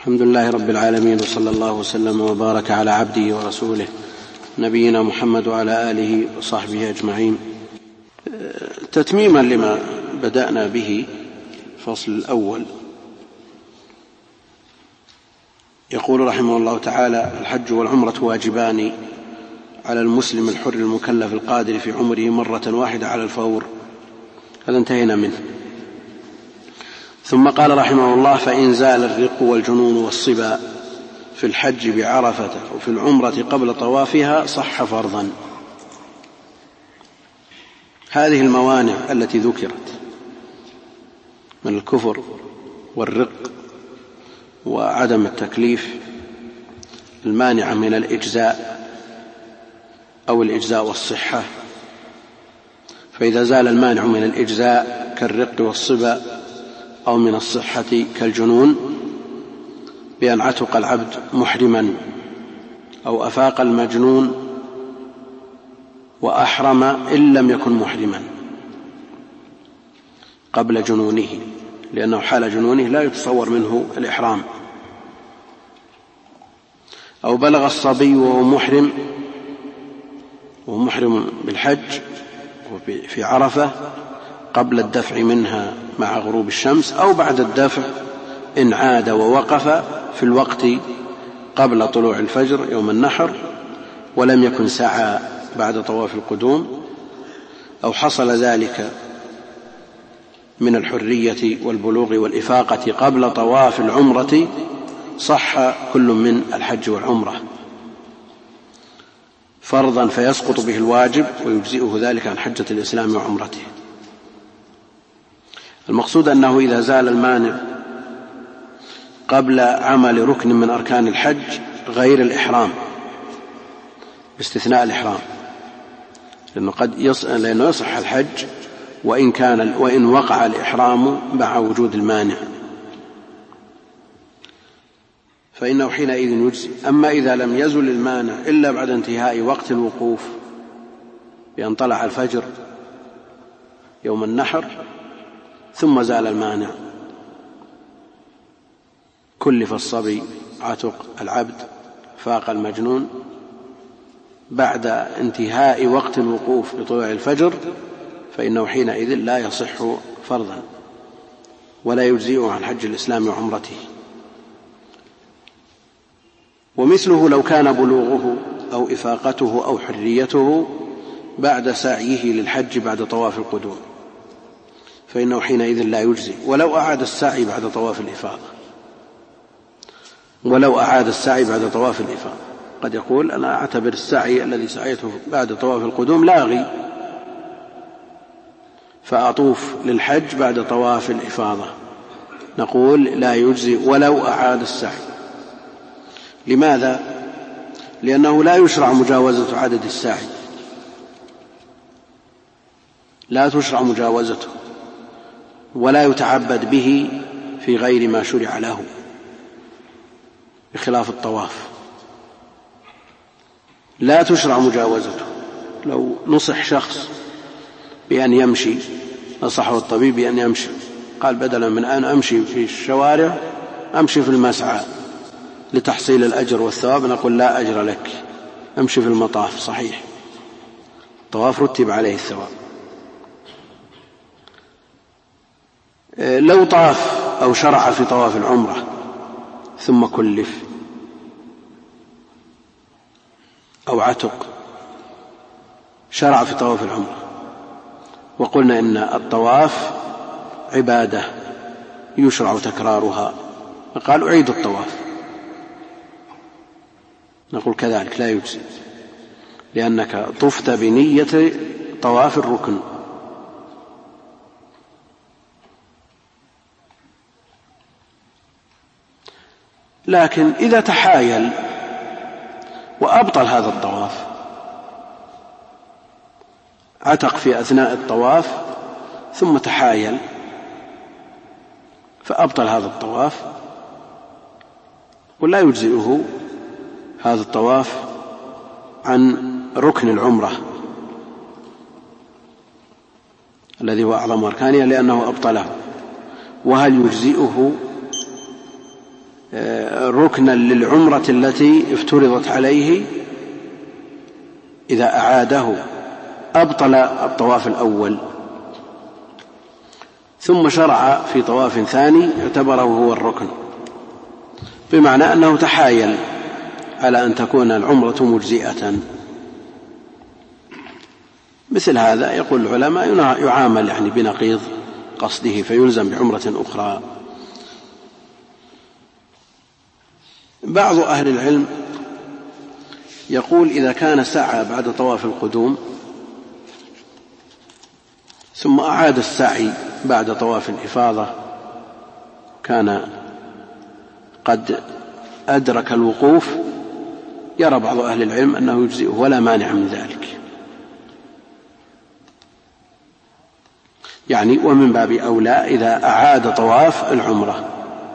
الحمد لله رب العالمين، وصلى الله وسلم وبارك على عبده ورسوله نبينا محمد وعلى آله وصحبه أجمعين. تتميما لما بدأنا به الفصل الأول، يقول رحمه الله تعالى: الحج والعمرة واجبان على المسلم الحر المكلف القادر في عمره مرة واحدة على الفور. هذا انتهينا منه. ثم قال رحمه الله: فإن زال الرق والجنون والصبا في الحج بعرفة وفي العمرة قبل طوافها صح فرضا. هذه الموانع التي ذكرت من الكفر والرق وعدم التكليف المانعة من الإجزاء أو الإجزاء والصحة، فإذا زال المانع من الإجزاء كالرق والصبا أو من الصحة كالجنون بأن عتق العبد محرما أو أفاق المجنون وأحرم إن لم يكن محرما قبل جنونه، لأنه حال جنونه لا يتصور منه الإحرام، أو بلغ الصبي وهو محرم بالحج في عرفة قبل الدفع منها مع غروب الشمس، أو بعد الدفع إن عاد ووقف في الوقت قبل طلوع الفجر يوم النحر ولم يكن سعى بعد طواف القدوم، أو حصل ذلك من الحرية والبلوغ والإفاقة قبل طواف العمرة، صح كل من الحج والعمرة فرضا فيسقط به الواجب ويجزئه ذلك عن حجة الإسلام وعمرته. المقصود أنه إذا زال المانع قبل عمل ركن من أركان الحج غير الإحرام باستثناء الإحرام، لأنه يصح الحج وإن وقع الإحرام مع وجود المانع، فإنه حينئذ يجزي. أما إذا لم يزل المانع إلا بعد انتهاء وقت الوقوف بأن طلع الفجر يوم النحر ثم زال المانع، كلف الصبي، عتق العبد، فاق المجنون بعد انتهاء وقت الوقوف بطلوع الفجر، فإنه حينئذ لا يصح فرضا ولا يجزئه عن حج الإسلام وعمرته. ومثله لو كان بلوغه أو إفاقته أو حريته بعد سعيه للحج بعد طواف القدوم، فإنه حينئذ لا يجزي ولو أعاد السعي بعد طواف الإفاضة. قد يقول: أنا أعتبر السعي الذي سعيته بعد طواف القدوم لاغي، فأطوف للحج بعد طواف الإفاضة. نقول: لا يجزي ولو أعاد السعي. لماذا؟ لأنه لا يشرع مجاوزة عدد السعي، لا تشرع مجاوزته، ولا يتعبد به في غير ما شرع له، بخلاف الطواف لا تشرع مجاوزته. لو نصح شخص بأن يمشي، نصحه الطبيب بأن يمشي، قال: بدلا من أن أمشي في الشوارع أمشي في المسعى لتحصيل الأجر والثواب، نقول: لا أجر لك، أمشي في المطاف. صحيح، الطواف رتب عليه الثواب. لو طاف أو شرع في طواف العمرة ثم كلف أو عتق، شرع في طواف العمرة، وقلنا إن الطواف عبادة يشرع تكرارها، فقال: أعيد الطواف، نقول: كذلك لا يجزي، لأنك طفت بنية طواف الركن. لكن إذا تحايل وأبطل هذا الطواف، عتق في أثناء الطواف ثم تحايل فأبطل هذا الطواف، ولا يجزئه هذا الطواف عن ركن العمرة الذي هو أعظم أركانها، لأنه أبطله. وهل يجزئه ركنا للعمرة التي افترضت عليه إذا أعاده أبطل الطواف الأول، ثم شرع في طواف ثاني اعتبره هو الركن، بمعنى أنه تحايل على أن تكون العمرة مجزئة. مثل هذا يقول العلماء يعامل يعني بنقيض قصده فيلزم بعمرة أخرى. بعض أهل العلم يقول إذا كان سعى بعد طواف القدوم ثم أعاد السعي بعد طواف الإفاضة كان قد أدرك الوقوف، يرى بعض أهل العلم أنه يجزئه ولا مانع من ذلك، يعني ومن باب أولى إذا أعاد طواف العمرة،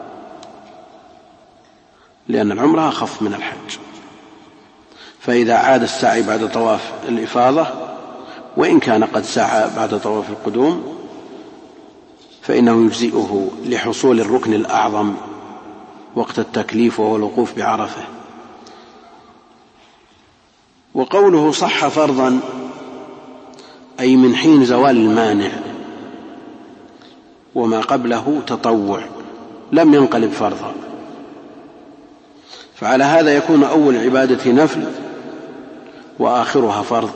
لأن العمرة أخف من الحج. فإذا عاد السعي بعد طواف الإفاضة وإن كان قد سعى بعد طواف القدوم فإنه يجزئه لحصول الركن الأعظم وقت التكليف وهو الوقوف بعرفة. وقوله صح فرضا أي من حين زوال المانع، وما قبله تطوع لم ينقلب فرضا، فعلى هذا يكون أول العبادة نفل وآخرها فرض.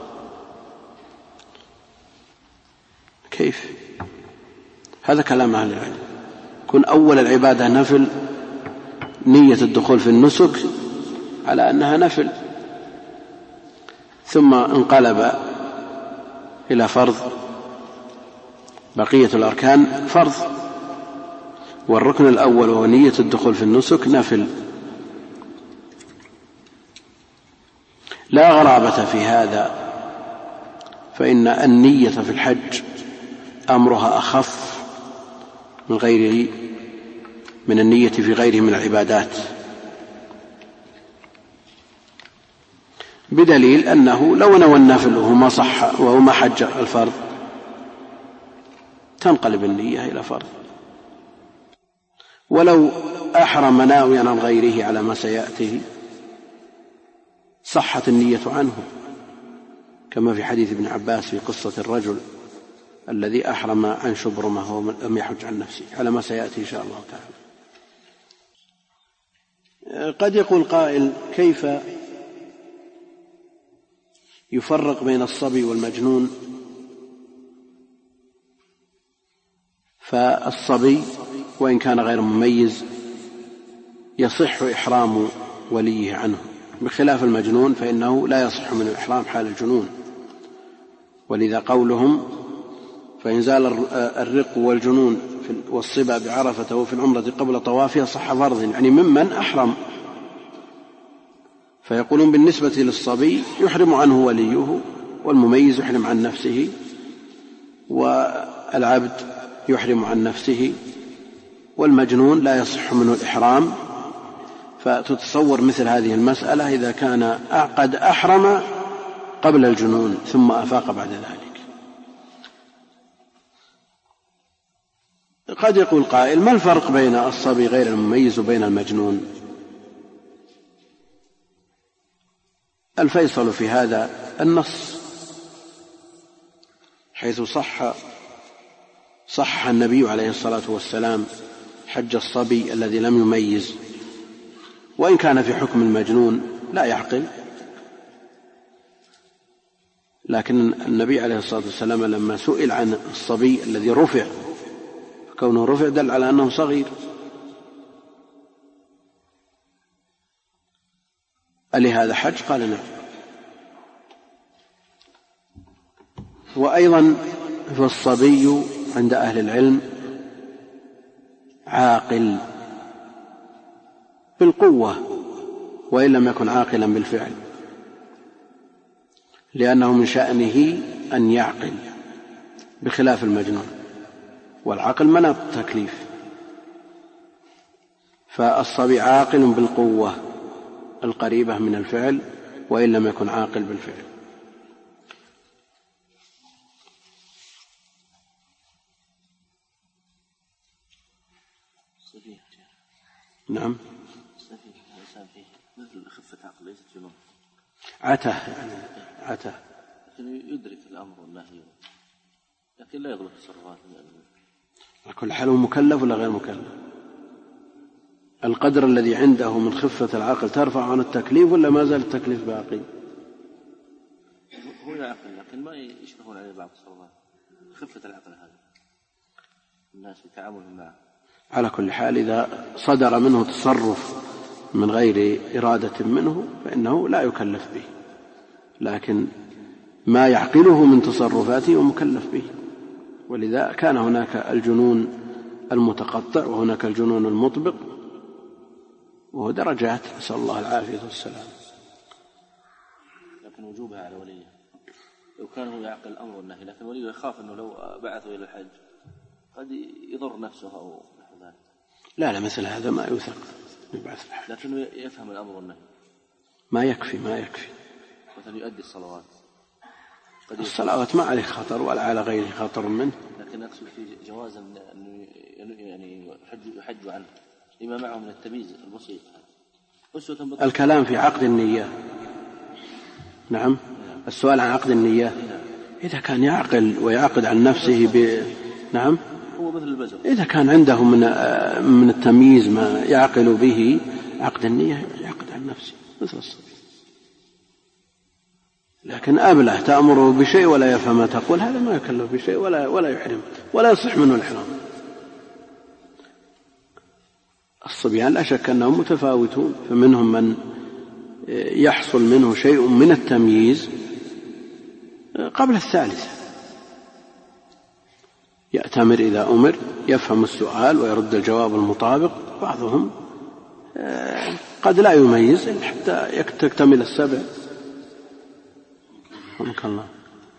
كيف؟ هذا كلام أهل العلم، يكون أول العبادة نفل، نية الدخول في النسك على أنها نفل، ثم انقلب إلى فرض، بقية الأركان فرض، والركن الأول وهو نية الدخول في النسك نفل. لا غرابة في هذا، فإن النية في الحج أمرها أخف من النية في غيره من العبادات، بدليل أنه لو نوى النفل وهو صح وهو ما حج الفرض تنقلب النية إلى فرض، ولو أحرم ناويا عن غيره على ما سيأتيه صحت النية عنه، كما في حديث ابن عباس في قصة الرجل الذي أحرم عن شبرمة ولم يحج عن نفسه على ما سيأتي إن شاء الله تعالى. قد يقول قائل كيف يفرق بين الصبي والمجنون؟ فالصبي وإن كان غير مميز يصح إحرام وليه عنه، بخلاف المجنون فإنه لا يصح من الإحرام حال الجنون، ولذا قولهم فإن زال الرق والجنون والصبا بعرفة وفي العمرة قبل طوافها صح فرض، يعني ممن أحرم. فيقولون بالنسبة للصبي يحرم عنه وليه، والمميز يحرم عن نفسه، والعبد يحرم عن نفسه، والمجنون لا يصح منه الإحرام. فتتصور مثل هذه المسألة إذا كان قد أحرم قبل الجنون ثم أفاق بعد ذلك. قد يقول قائل ما الفرق بين الصبي غير المميز وبين المجنون؟ الفيصل في هذا النص، حيث صح النبي عليه الصلاة والسلام حج الصبي الذي لم يميز، وإن كان في حكم المجنون لا يعقل، لكن النبي عليه الصلاة والسلام لما سئل عن الصبي الذي رفع، فكونه رفع دل على أنه صغير. ألهذا حج؟ قال نعم. وأيضا فالصبي عند أهل العلم عاقل بالقوة وإن لم يكن عاقلا بالفعل، لأنه من شأنه أن يعقل بخلاف المجنون، والعقل مناط التكليف. فالصبي عاقل بالقوة القريبة من الفعل وإن لم يكن عاقل بالفعل. نعم. الإنسان فيه مثل خفة عقل ليست جنون، عته يعني عته، لكن يدرك الأمر والنهي لكن لا يضبط تصرفاته. على كل حال هو مكلف ولا غير مكلف؟ القدر الذي عنده من خفة العقل ترفع عن التكليف ولا ما زال التكليف باقي؟ هو يعقل لكن ما يشبهون عليه بعض التصرفات. خفة العقل هذا الناس يتعاملون معه. على كل حال إذا صدر منه تصرف من غير إرادة منه فإنه لا يكلف به، لكن ما يعقله من تصرفاته ومكلف به. ولذا كان هناك الجنون المتقطع وهناك الجنون المطبق، وهو درجات، نسأل الله العافية والسلام. لكن وجوبها على وليه لو كان هو يعقل الأمر والنهي، لكن وليه يخاف أنه لو بعثه إلى الحج قد يضر نفسه أو نحو ذلك. لا مثل هذا ما يوثق يبعث الحج، لكنه يفهم الأمر والنهي. ما يكفي مثلا يؤدي الصلوات، الصلوات ما عليه خطر ولا على غيره خطر منه، لكن أقصد في جواز أنه يعني يحج عنه لما معه من التمييز البسيط. الكلام في عقد النية. نعم. السؤال عن عقد النية إذا كان يعقل ويعقد عن نفسه نعم، هو مثل البزر. إذا كان عنده من التمييز ما يعقل به عقد النية يعقد عن نفسه مثل الصبي. لكن أبله تأمره بشيء ولا يفهم ما تقول، هذا ما يكلف بشيء ولا يحرم ولا يصح منه الحرام. الصبيان لا شك أنهم متفاوتون، فمنهم من يحصل منه شيء من التمييز قبل الثالثة، يأتمر إذا أمر، يفهم السؤال ويرد الجواب المطابق. بعضهم قد لا يميز حتى تكتمل السبع. رحمك الله.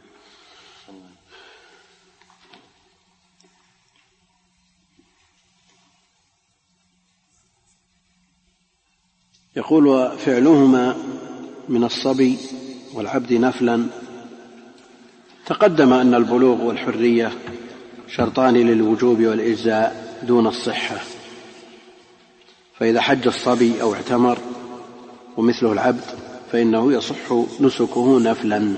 يقول وفعلهما من الصبي والعبد نفلا. تقدم أن البلوغ والحرية شرطان للوجوب والإجزاء دون الصحة، فإذا حج الصبي أو اعتمر ومثله العبد فإنه يصح نسكه نفلا،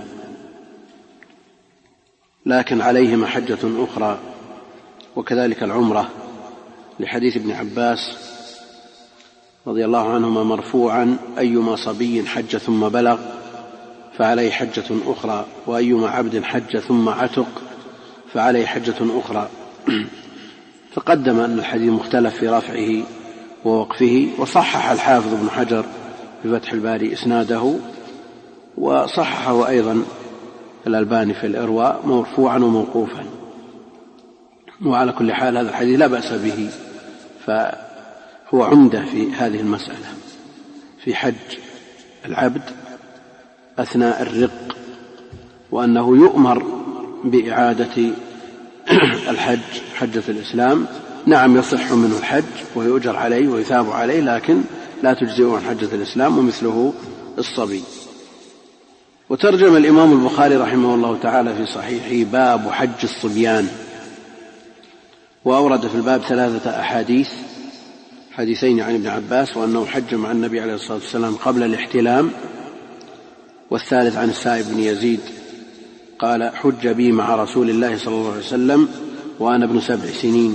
لكن عليهما حجة أخرى، وكذلك العمرة لحديث ابن عباس رضي الله عنهما مرفوعا أيما صبي حج ثم بلغ فعليه حجة أخرى، وأيما عبد حج ثم عتق فعليه حجة أخرى. تقدم أن الحديث مختلف في رفعه ووقفه، وصحح الحافظ ابن حجر في فتح الباري إسناده، وصححه أيضا الألباني في الإرواء مرفوعا وموقوفا. وعلى كل حال هذا الحديث لا بأس به، فهو عمدة في هذه المسألة في حج العبد أثناء الرق، وأنه يؤمر بإعادة الحج حجة الإسلام. نعم يصح منه الحج ويؤجر عليه ويثاب عليه، لكن لا تجزئه عن حجة الإسلام، ومثله الصبي. وترجم الإمام البخاري رحمه الله تعالى في صحيحه باب حج الصبيان، وأورد في الباب 3 أحاديث، حديثين عن ابن عباس وأنه حج مع النبي عليه الصلاة والسلام قبل الاحتلام، والثالث عن السائب بن يزيد قال حج بي مع رسول الله صلى الله عليه وسلم وأنا ابن 7 سنين.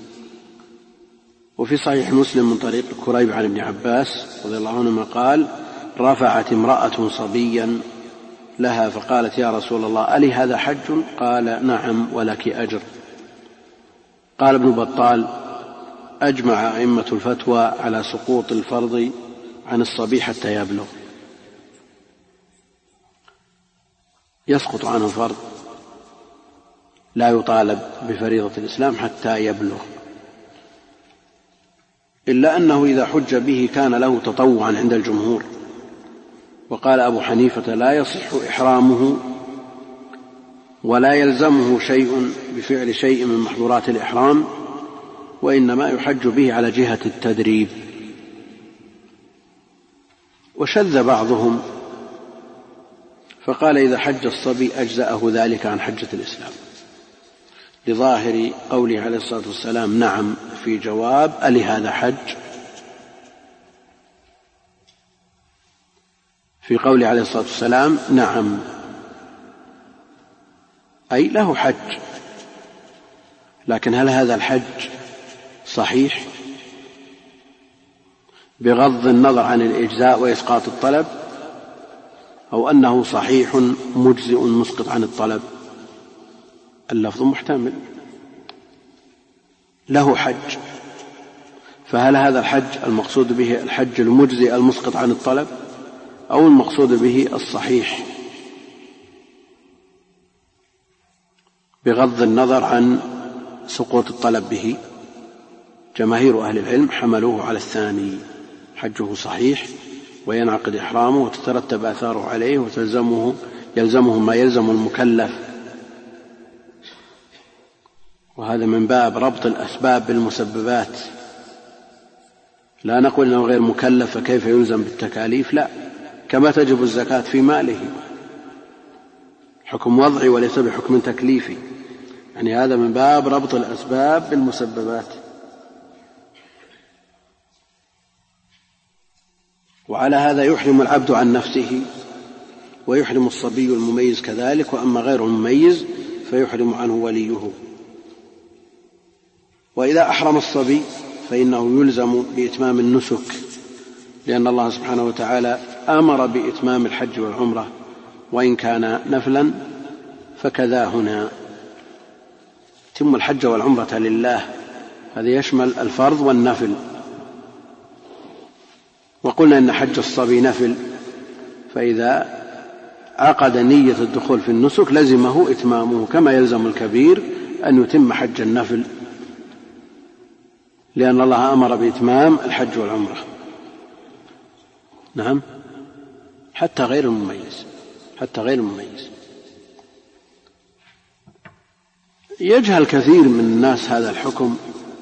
وفي صحيح مسلم من طريق كريب عن ابن عباس رضي الله عنهما قال رفعت امرأة صبيا لها فقالت يا رسول الله ألي هذا حج؟ قال نعم ولك أجر. قال ابن بطال أجمع أئمة الفتوى على سقوط الفرض عن الصبي حتى يبلغ، يسقط عنه فرض، لا يطالب بفريضة الإسلام حتى يبلغ، إلا أنه إذا حج به كان له تطوعا عند الجمهور. وقال أبو حنيفة لا يصح إحرامه ولا يلزمه شيء بفعل شيء من محظورات الإحرام، وإنما يحج به على جهة التدريب. وشذ بعضهم فقال إذا حج الصبي أجزأه ذلك عن حجة الإسلام، لظاهر قوله عليه الصلاة والسلام نعم في جواب ألي هذا حج؟ في قوله عليه الصلاة والسلام نعم، أي له حج، لكن هل هذا الحج صحيح بغض النظر عن الإجزاء وإسقاط الطلب، أو أنه صحيح مجزئ مسقط عن الطلب؟ اللفظ محتمل، له حج، فهل هذا الحج المقصود به الحج المجزئ المسقط عن الطلب، أو المقصود به الصحيح بغض النظر عن سقوط الطلب به؟ جماهير أهل العلم حملوه على الثاني، حجه صحيح وينعقد إحرامه وتترتب آثاره عليه يلزمه ما يلزم المكلف، وهذا من باب ربط الأسباب بالمسببات. لا نقول أنه غير مكلف فكيف يلزم بالتكاليف، لا، كما تجب الزكاة في ماله، حكم وضعي وليس بحكم تكليفي، يعني هذا من باب ربط الأسباب بالمسببات. وعلى هذا يحرم العبد عن نفسه، ويحرم الصبي المميز كذلك، وأما غير المميز فيحرم عنه وليه. وإذا أحرم الصبي فإنه يلزم بإتمام النسك، لأن الله سبحانه وتعالى أمر بإتمام الحج والعمرة، وإن كان نفلا فكذا هنا، تم الحج والعمرة لله، هذا يشمل الفرض والنفل. وقلنا إن حج الصبي نفل، فإذا عقد نية الدخول في النسك لزمه إتمامه، كما يلزم الكبير أن يتم حج النفل، لأن الله أمر بإتمام الحج والعمرة. نعم، حتى غير المميز. يجهل كثير من الناس هذا الحكم،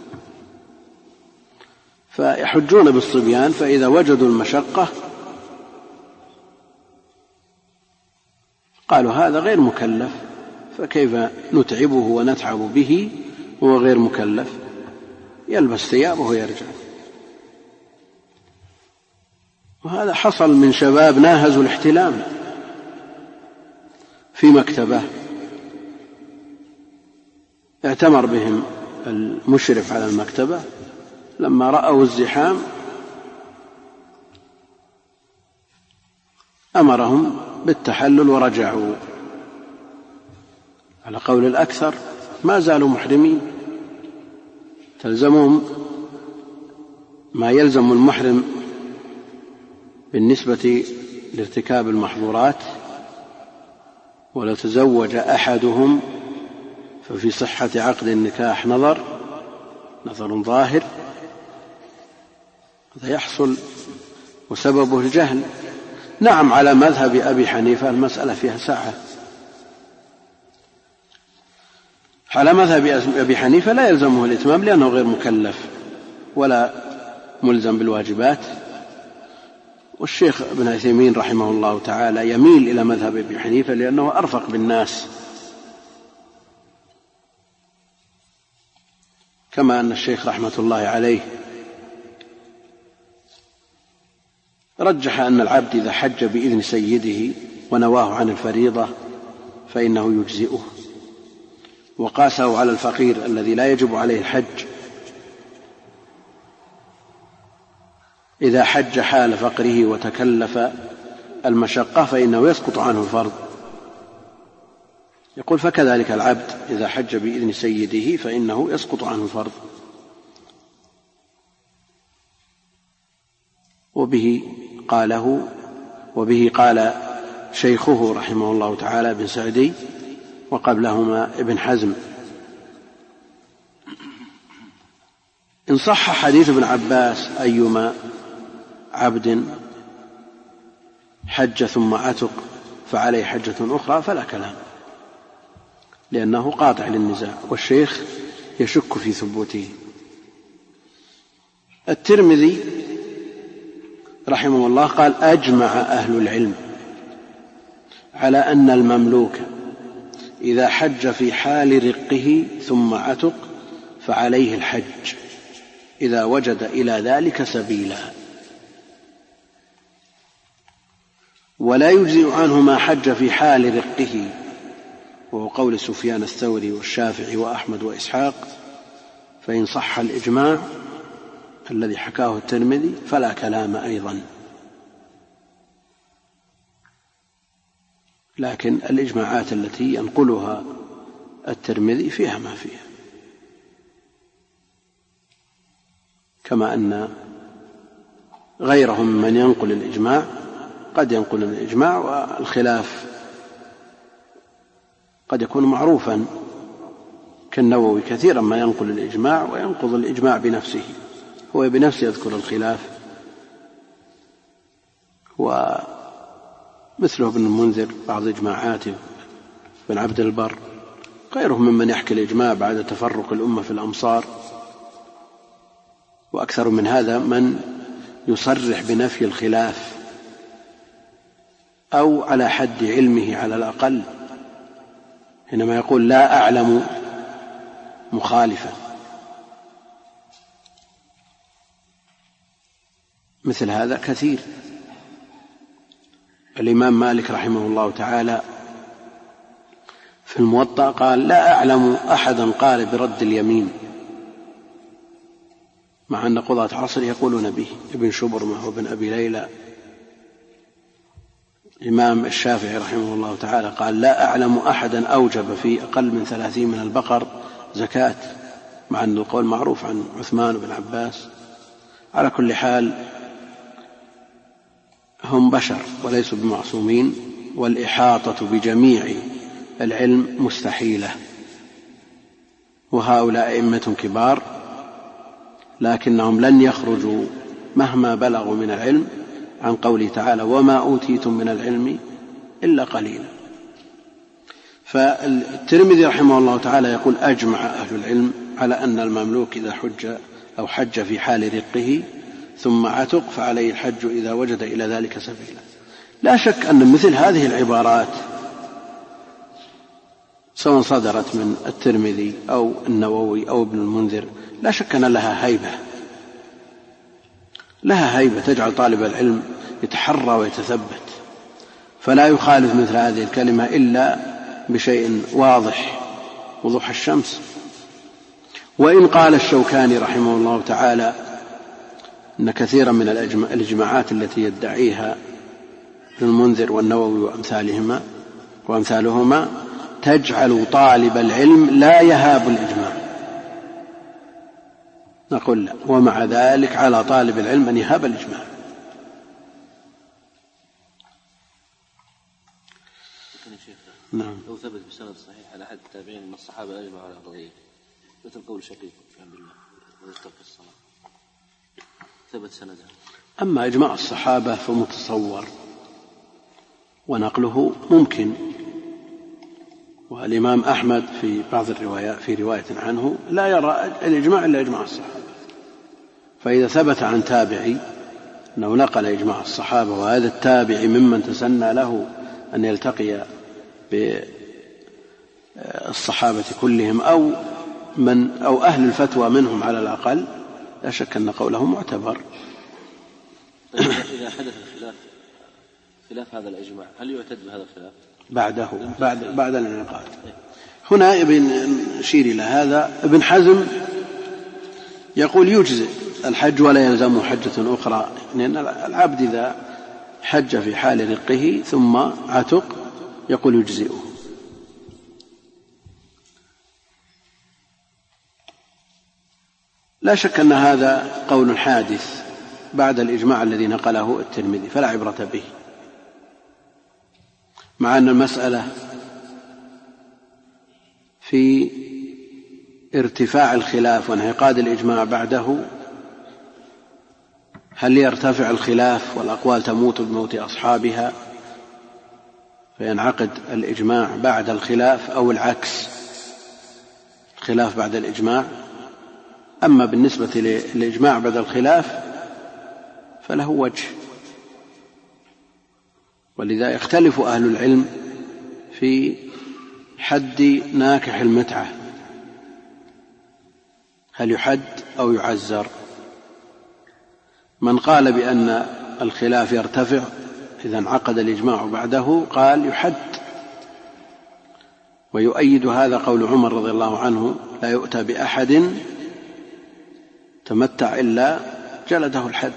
فيحجون بالصبيان، فإذا وجدوا المشقة قالوا هذا غير مكلف، فكيف نتعبه ونتعب به وهو غير مكلف؟ يلبس ثيابه ويرجع. وهذا حصل من شباب ناهزوا الاحتلام في مكتبة، اعتمر بهم المشرف على المكتبة، لما رأوا الزحام أمرهم بالتحلل ورجعوا، على قول الأكثر ما زالوا محرمين، تلزمهم ما يلزم المحرم بالنسبة لارتكاب المحظورات. ولو تزوج أحدهم ففي صحة عقد النكاح نظر ظاهر، هذا يحصل وسببه الجهل. نعم، على مذهب أبي حنيفة المسألة فيها سعة، على مذهب أبي حنيفة لا يلزمه الإتمام لأنه غير مكلف ولا ملزم بالواجبات. والشيخ ابن عثيمين رحمه الله تعالى يميل إلى مذهب أبي حنيفة لأنه أرفق بالناس، كما أن الشيخ رحمة الله عليه رجح أن العبد إذا حج بإذن سيده ونواه عن الفريضة فإنه يجزئه، وقاسه على الفقير الذي لا يجب عليه الحج، إذا حج حال فقره وتكلف المشقة فإنه يسقط عنه الفرض. يقول فكذلك العبد إذا حج بإذن سيده فإنه يسقط عنه الفرض. وبه قال شيخه رحمه الله تعالى ابن سعدي، وقبلهما ابن حزم. إن صح حديث ابن عباس أيما عبد حج ثم عتق فعليه حجة أخرى فلا كلام، لأنه قاطع للنزاع، والشيخ يشك في ثبوته. الترمذي رحمه الله قال أجمع أهل العلم على أن المملوك إذا حج في حال رقه ثم عتق فعليه الحج إذا وجد إلى ذلك سبيلا. ولا يجزئ عنه ما حج في حال رقه، وهو قول سفيان الثوري والشافعي وأحمد وإسحاق، فإن صح الإجماع الذي حكاه الترمذي فلا كلام أيضا. لكن الإجماعات التي ينقلها الترمذي فيها ما فيها، كما أن غيرهم من ينقل الإجماع قد ينقل الإجماع والخلاف قد يكون معروفا، كالنووي كثيرا ما ينقل الإجماع وينقض الإجماع بنفسه، هو بنفسه يذكر الخلاف، ومثله ابن المنذر بعض إجماعاته، بن عبد البر، غيرهم ممن يحكي الإجماع بعد تفرق الأمة في الأمصار. وأكثر من هذا من يصرح بنفي الخلاف أو على حد علمه على الأقل، حينما يقول لا أعلم مخالفا. مثل هذا كثير. الإمام مالك رحمه الله تعالى في الموطأ قال لا أعلم أحدا قال برد اليمين، مع أن قضاة عصر يقولون به، ابن شبرمة وابن أبي ليلى. الإمام الشافعي رحمه الله تعالى قال لا أعلم أحدا أوجب في أقل من 30 من البقر زكاة، مع أن القول معروف عن عثمان بن عباس. على كل حال هم بشر وليسوا بمعصومين، والإحاطة بجميع العلم مستحيلة، وهؤلاء أئمة كبار لكنهم لن يخرجوا مهما بلغوا من العلم عن قوله تعالى وما أوتيتم من العلم إلا قليلا. فالترمذي رحمه الله تعالى يقول أجمع أهل العلم على أن المملوك إذا حج أو حج في حال رقه ثم عتق فعليه الحج إذا وجد إلى ذلك سبيلا. لا شك أن مثل هذه العبارات سواء صدرت من الترمذي أو النووي أو ابن المنذر لا شك أن لها هيبة، لها هيبة تجعل طالب العلم يتحرى ويتثبت، فلا يخالف مثل هذه الكلمة إلا بشيء واضح وضوح الشمس. وإن قال الشوكاني رحمه الله تعالى إن كثيرا من الإجماعات التي يدعيها ابن المنذر والنووي وأمثالهما تجعل طالب العلم لا يهاب الإجماع، نقول لا، ومع ذلك على طالب العلم أن يهاب الإجماع. نعم. لو ثبت بسند صحيح على أحد التابعين من الصحابة أجمعوا على قضية، مثل قول شقيق كان بالله ويسترك الصلاة، ثبت سندها. أما إجماع الصحابة فمتصور ونقله ممكن، والإمام أحمد في بعض الروايات في رواية عنه لا يرى الإجماع إلا إجماع الصحابة، فإذا ثبت عن تابعي أنه نقل إجماع الصحابة وهذا التابعي ممن تسنى له أن يلتقي بالصحابة كلهم أو أهل الفتوى منهم على الأقل، لا شك أن قوله معتبر. إذا حدث خلاف هذا الإجماع هل يعتد بهذا الخلاف بعد الانعقاد؟ هنا نشير إلى هذا. ابن حزم يقول يجزئ الحج ولا يلزمه حجة أخرى، لأن العبد إذا حج في حال رقه ثم عتق يقول يجزئه. لا شك أن هذا قول حادث بعد الإجماع الذي نقله الترمذي فلا عبرة به، مع أن المسألة في ارتفاع الخلاف وانعقاد الإجماع بعده، هل يرتفع الخلاف والأقوال تموت بموت أصحابها فينعقد الإجماع بعد الخلاف، أو العكس الخلاف بعد الإجماع؟ أما بالنسبة للإجماع بعد الخلاف فله وجه، ولذا يختلف أهل العلم في حد ناكح المتعة، هل يحد أو يعزر؟ من قال بأن الخلاف يرتفع إذا انعقد الإجماع بعده قال يحد. ويؤيد هذا قول عمر رضي الله عنه: لا يؤتى بأحد تمتع إلا جلده الحد.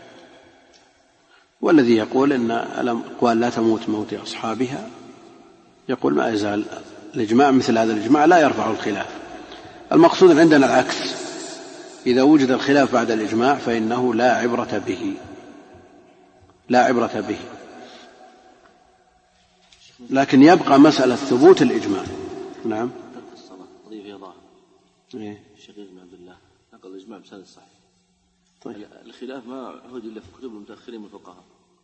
والذي يقول إن الأقوال لا تموت موت أصحابها يقول ما يزال الإجماع مثل هذا الإجماع لا يرفع الخلاف. المقصود عندنا العكس، إذا وجد الخلاف بعد الإجماع فإنه لا عبرة به، لكن يبقى مسألة ثبوت الإجماع. نعم. الصلاة قضية فيها ظاهر. الشقيق بن عبد الله نقل الإجماع بسند صحيح. طيب. الخلاف ما عهد إلا في كتب المتأخرين من الفقهاء.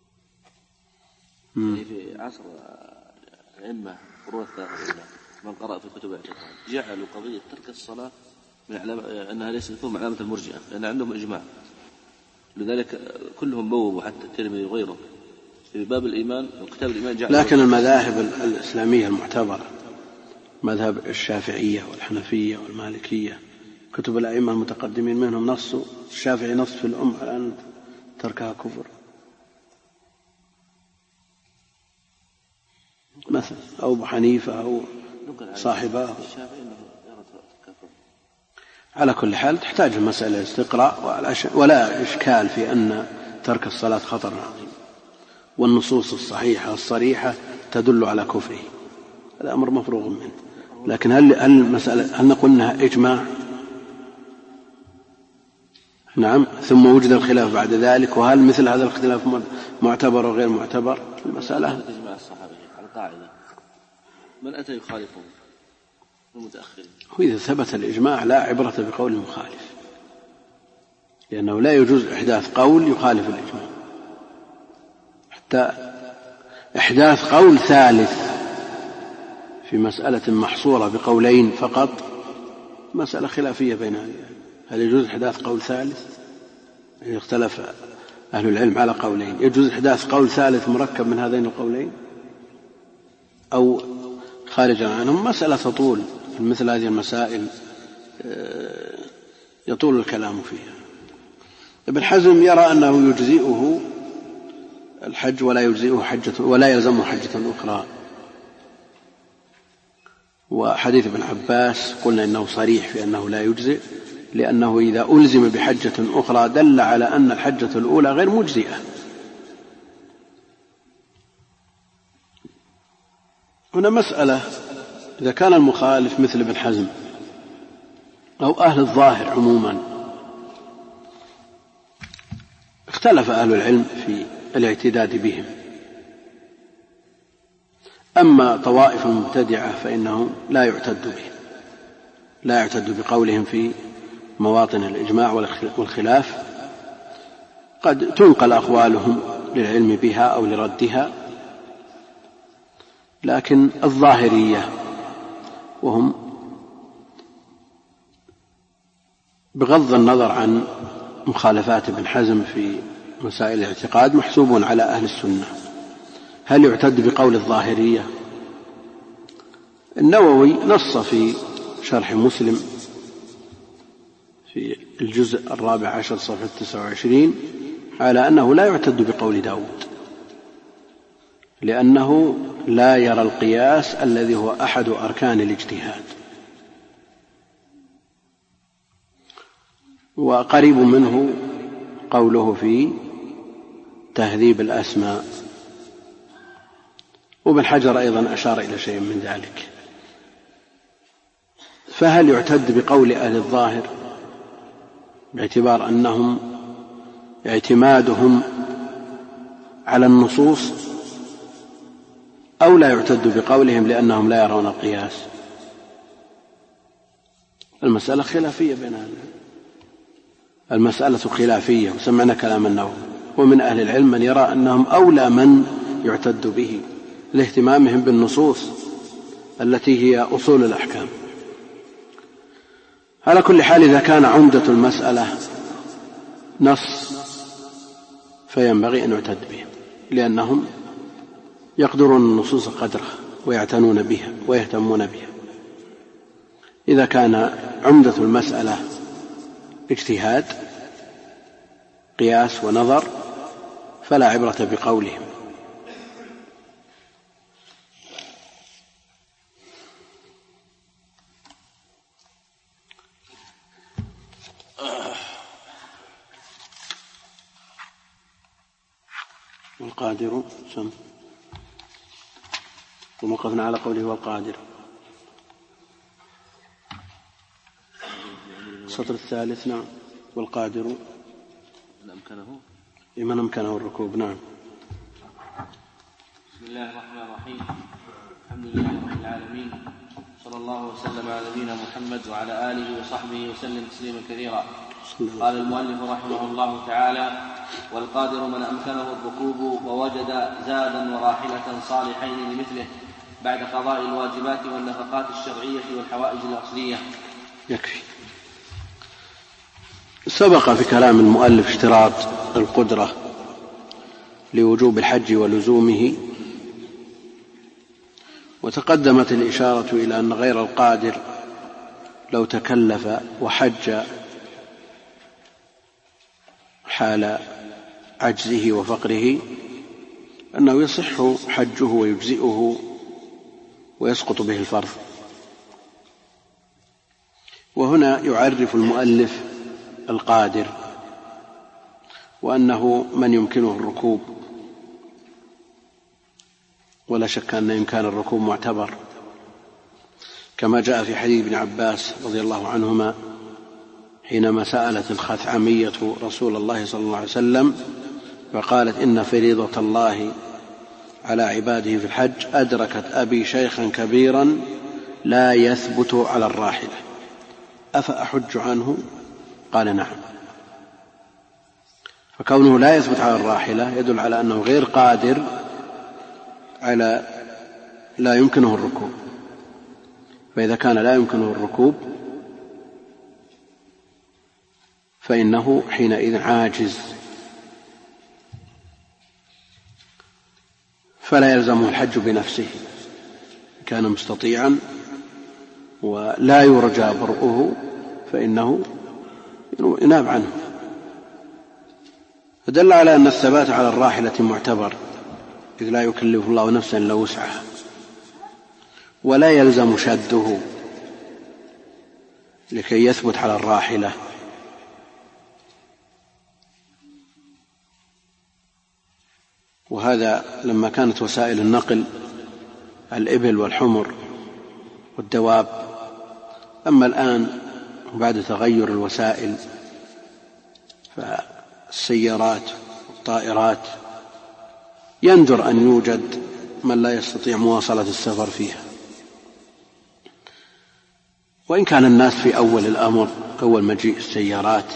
يعني في عصر الأئمة قرون الثلاثة من قرأ في كتب الاعتقاد جعلوا قضية ترك الصلاة من أنها ليست ثم علامة المرجئة، لأن عندهم إجماع. لذلك كلهم بوبوا حتى الترمذي وغيره في باب الإيمان وكتاب الإيمان جعلوا. لكن المذاهب الإسلامية المعتبرة مذهب الشافعية والحنفية والمالكية كتب الأئمة المتقدمين منهم نص الشافعي نص في على أن تركها كفر مثلا، أو أبو حنيفة أو صاحبه. على كل حال تحتاج المسألة استقراء ولا إشكال في أن ترك الصلاة خطر عظيم، والنصوص الصحيحة الصريحة تدل على كفره، هذا أمر مفروغ منه. لكن هل نقول أنها إجماع؟ نعم. ثم وجد الخلاف بعد ذلك، وهل مثل هذا الاختلاف معتبر وغير معتبر؟ المسألة إجماع الصحابة على قاعدة من أتى يخالفهم المتأخرين. وإذا ثبت الإجماع لا عبرة بقول المخالف، لأنه لا يجوز إحداث قول يخالف الإجماع، حتى إحداث قول ثالث في مسألة محصورة بقولين فقط مسألة خلافية بين أهل العلم. هل يجوز إحداث قول ثالث؟ اختلف أهل العلم على قولين. يجوز إحداث قول ثالث مركب من هذين القولين أو خارجا عنهم؟ مسألة تطول، مثل هذه المسائل يطول الكلام فيها. ابن حزم يرى أنه يجزئه الحج ولا يجزئه حجة ولا يلزمه حجة أخرى. وحديث ابن عباس قلنا إنه صريح في أنه لا يجزئ، لأنه إذا ألزم بحجة أخرى دل على أن الحجة الأولى غير مجزئة. هنا مسألة، إذا كان المخالف مثل ابن حزم أو أهل الظاهر عموما، اختلف أهل العلم في الاعتداد بهم. أما طوائف مبتدعة فإنه لا يعتد بقولهم في مواطن الإجماع والخلاف. قد تنقل أقوالهم للعلم بها أو لردها، لكن الظاهرية وهم بغض النظر عن مخالفات ابن حزم في مسائل الاعتقاد محسوبون على أهل السنة. هل يعتد بقول الظاهرية؟ النووي نص في شرح مسلم في الجزء 14 صفحة 29 على أنه لا يعتد بقول داود، لأنه لا يرى القياس الذي هو أحد أركان الاجتهاد. وقريب منه قوله في تهذيب الأسماء، وابن حجر أيضا أشار إلى شيء من ذلك. فهل يعتد بقول أهل الظاهر باعتبار أنهم اعتمادهم على النصوص، أو لا يعتد بقولهم لأنهم لا يرون القياس؟ المسألة خلافية بين أهل العلم، المسألة خلافية، وسمعنا كلام النووي. ومن أهل العلم من يرى أنهم أولى من يعتد به لاهتمامهم بالنصوص التي هي أصول الأحكام. على كل حال إذا كان عمدة المسألة نص فينبغي أن يعتد بهم، لأنهم يقدرون النصوص قدرها ويعتنون بها ويهتمون بها. إذا كان عمدة المسألة اجتهاد قياس ونظر فلا عبرة بقولهم، والقادر سم ووقفنا على قوله والقادر. السطر الثالث. نعم. والقادر من أمكنه الركوب. نعم. بسم الله الرحمن الرحيم. الحمد لله رب العالمين، صلى الله وسلم على نبينا محمد وعلى آله وصحبه وسلم تسليما كثيرا. قال المؤلف رحمه الله تعالى: والقادر من أمكنه الركوب ووجد زادا وراحلة صالحين لمثله بعد قضاء الواجبات والنفقات الشرعية والحوائج الأصلية. يكفي. سبق في كلام المؤلف اشتراط القدرة لوجوب الحج ولزومه، وتقدمت الإشارة إلى أن غير القادر لو تكلف وحج حال عجزه وفقره أنه يصح حجه ويجزئه ويسقط به الفرض. وهنا يعرف المؤلف القادر وأنه من يمكنه الركوب، ولا شك أن إمكان الركوب معتبر، كما جاء في حديث ابن عباس رضي الله عنهما حينما سألت الخثعمية رسول الله صلى الله عليه وسلم فقالت: إن فريضة الله على عباده في الحج أدركت أبي شيخا كبيرا لا يثبت على الراحلة أفأحج عنه؟ قال: نعم. فكونه لا يثبت على الراحلة يدل على أنه غير قادر على لا يمكنه الركوب، فإذا كان لا يمكنه الركوب فإنه حينئذ عاجز، فلا يلزمه الحج بنفسه. كان مستطيعا ولا يرجى برؤه فإنه يناب عنه. فدل على أن الثبات على الراحلة معتبر، إذ لا يكلف الله نفسا إلا وسعها، ولا يلزم شده لكي يثبت على الراحلة. وهذا لما كانت وسائل النقل الإبل والحمر والدواب. أما الآن بعد تغير الوسائل فالسيارات والطائرات يندر أن يوجد من لا يستطيع مواصلة السفر فيها. وإن كان الناس في أول الأمر أول مجيء السيارات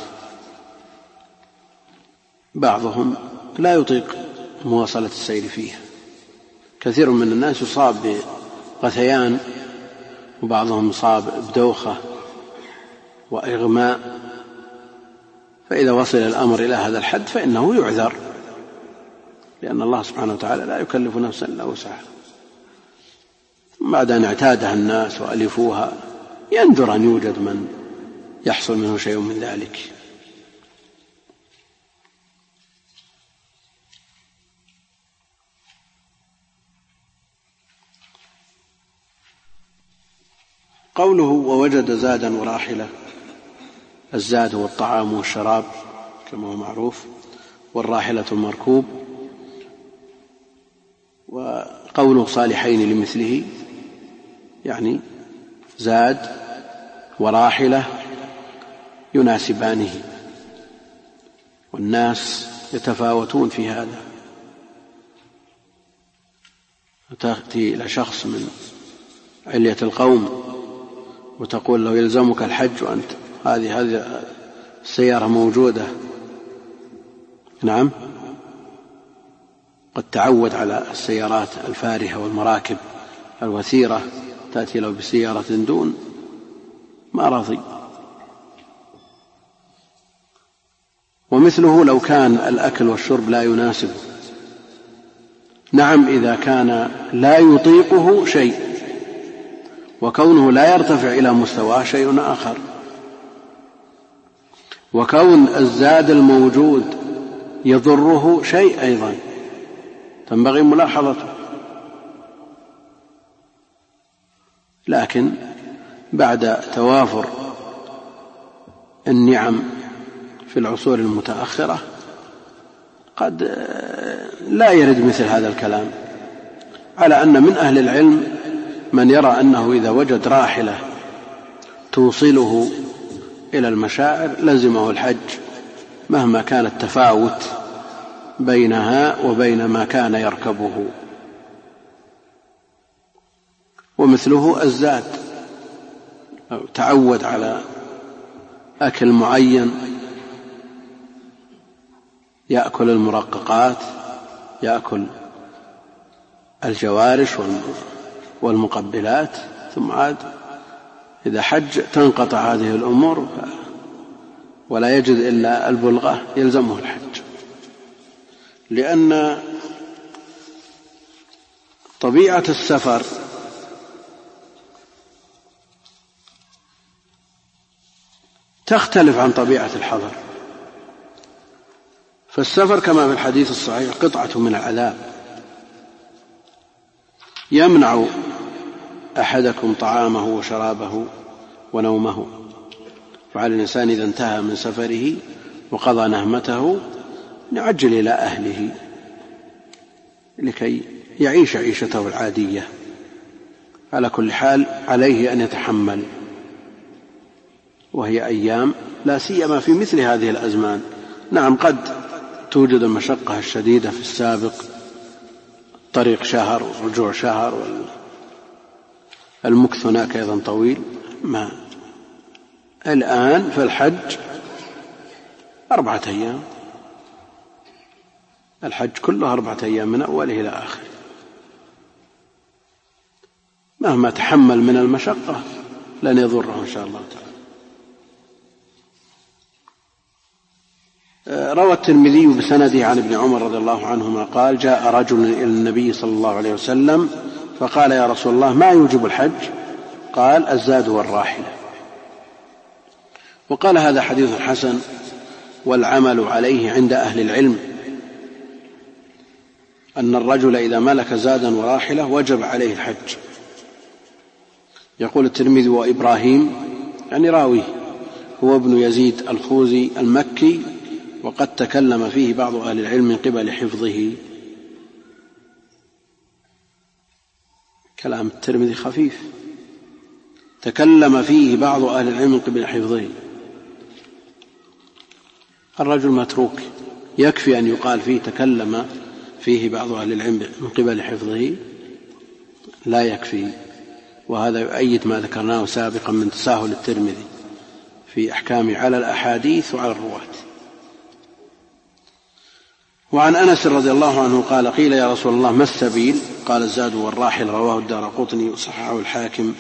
بعضهم لا يطيق مواصلة السير فيها، كثير من الناس يصاب بغثيان، وبعضهم يصاب بدوخة وإغماء، فإذا وصل الأمر إلى هذا الحد فإنه يعذر، لأن الله سبحانه وتعالى لا يكلف نفسا إلا وسعها. بعد أن اعتادها الناس وألفوها يندر أن يوجد من يحصل منه شيء من ذلك. قوله ووجد زادا وراحلة، الزاد هو الطعام والشراب كما هو معروف، والراحلة المركوب. وقوله صالحين لمثله يعني زاد وراحلة يناسبانه، والناس يتفاوتون في هذا. تأتي إلى شخص من علية القوم وتقول له يلزمك الحج وأنت هذه السيارة موجودة، نعم، قد تعود على السيارات الفارهة والمراكب الوثيرة، تأتي له بسيارة دون ما رضي. ومثله لو كان الأكل والشرب لا يناسبه، نعم، إذا كان لا يطيقه شيء وكونه لا يرتفع إلى مستواه شيء آخر. وكون الزاد الموجود يضره شيء أيضا تنبغي ملاحظته. لكن بعد توافر النعم في العصور المتأخرة قد لا يرد مثل هذا الكلام، على أن من أهل العلم من يرى أنه إذا وجد راحلة توصله إلى المشاعر لزمه الحج مهما كان التفاوت بينها وبين ما كان يركبه. ومثله الزاد، لو تعود على أكل معين، يأكل المرققات، يأكل الجوارش والمقبلات، ثم عاد إذا حج تنقطع هذه الأمور ولا يجد إلا البلغة يلزمه الحج، لأن طبيعة السفر تختلف عن طبيعة الحضر. فالسفر كما في الحديث الصحيح قطعة من العذاب يمنع أحدكم طعامه وشرابه ونومه، فعلى الإنسان إذا انتهى من سفره وقضى نهمته أن يعجل إلى أهله لكي يعيش عيشته العادية. على كل حال عليه أن يتحمل، وهي أيام لا سيما في مثل هذه الأزمان. نعم قد توجد المشقة الشديدة في السابق، طريق شهر ورجوع شهر، والمكث هناك أيضا طويل. ما الآن في الحج 4 أيام، الحج كله 4 أيام من أوله إلى آخره، مهما تحمل من المشقة لن يضره إن شاء الله تعالى. روى الترمذي بسنده عن ابن عمر رضي الله عنهما قال: جاء رجل إلى النبي صلى الله عليه وسلم فقال: يا رسول الله، ما يوجب الحج؟ قال: الزاد والراحلة. وقال: هذا حديث حسن والعمل عليه عند أهل العلم أن الرجل إذا ملك زادا وراحلة وجب عليه الحج. يقول الترمذي: وإبراهيم يعني راويه هو ابن يزيد الخوزي المكي، وقد تكلم فيه بعض أهل العلم من قبل حفظه. كلام الترمذي خفيف، تكلم فيه بعض أهل العلم من قبل حفظه. الرجل متروك، يكفي أن يقال فيه تكلم فيه بعض أهل العلم من قبل حفظه، لا يكفي. وهذا يؤيد ما ذكرناه سابقا من تساهل الترمذي في أحكامه على الأحاديث وعلى الرواة. وعن أنس رضي الله عنه قال: قيل يا رسول الله ما السبيل؟ قال: الزاد والراحل. رواه الدارقطني وصححه الحاكم،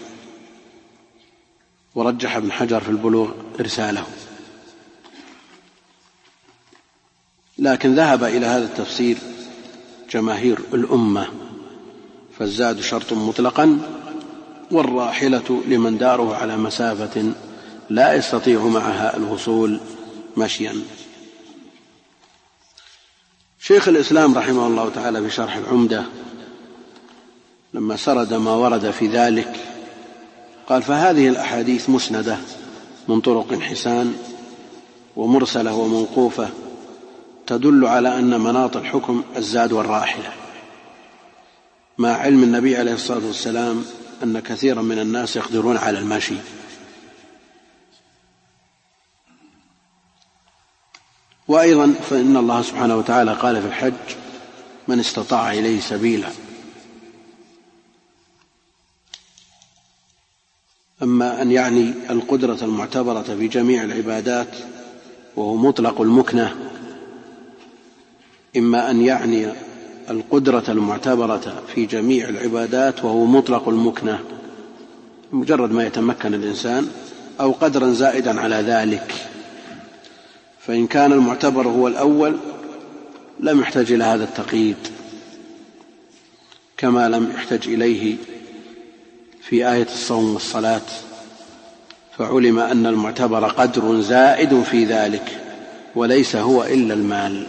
ورجح ابن حجر في البلوغ إرساله. لكن ذهب إلى هذا التفسير جماهير الأمة، فالزاد شرط مطلقا، والراحلة لمن داره على مسافة لا يستطيع معها الوصول مشيا. شيخ الإسلام رحمه الله تعالى في شرح العمدة لما سرد ما ورد في ذلك قال: فهذه الأحاديث مسندة من طرق حسان ومرسلة وموقوفة تدل على أن مناط الحكم الزاد والراحلة، مع علم النبي عليه الصلاة والسلام أن كثيرا من الناس يقدرون على المشي. وأيضا فإن الله سبحانه وتعالى قال في الحج: من استطاع إليه سبيلا. أما أن يعني القدرة المعتبرة في جميع العبادات وهو مطلق المكنة، إما أن يعني القدرة المعتبرة في جميع العبادات وهو مطلق المكنة مجرد ما يتمكن الإنسان، أو قدرا زائدا على ذلك. فإن كان المعتبر هو الأول لم يحتاج إلى هذا التقييد، كما لم يحتاج إليه في آية الصوم والصلاة، فعلم أن المعتبر قدر زائد في ذلك وليس هو إلا المال.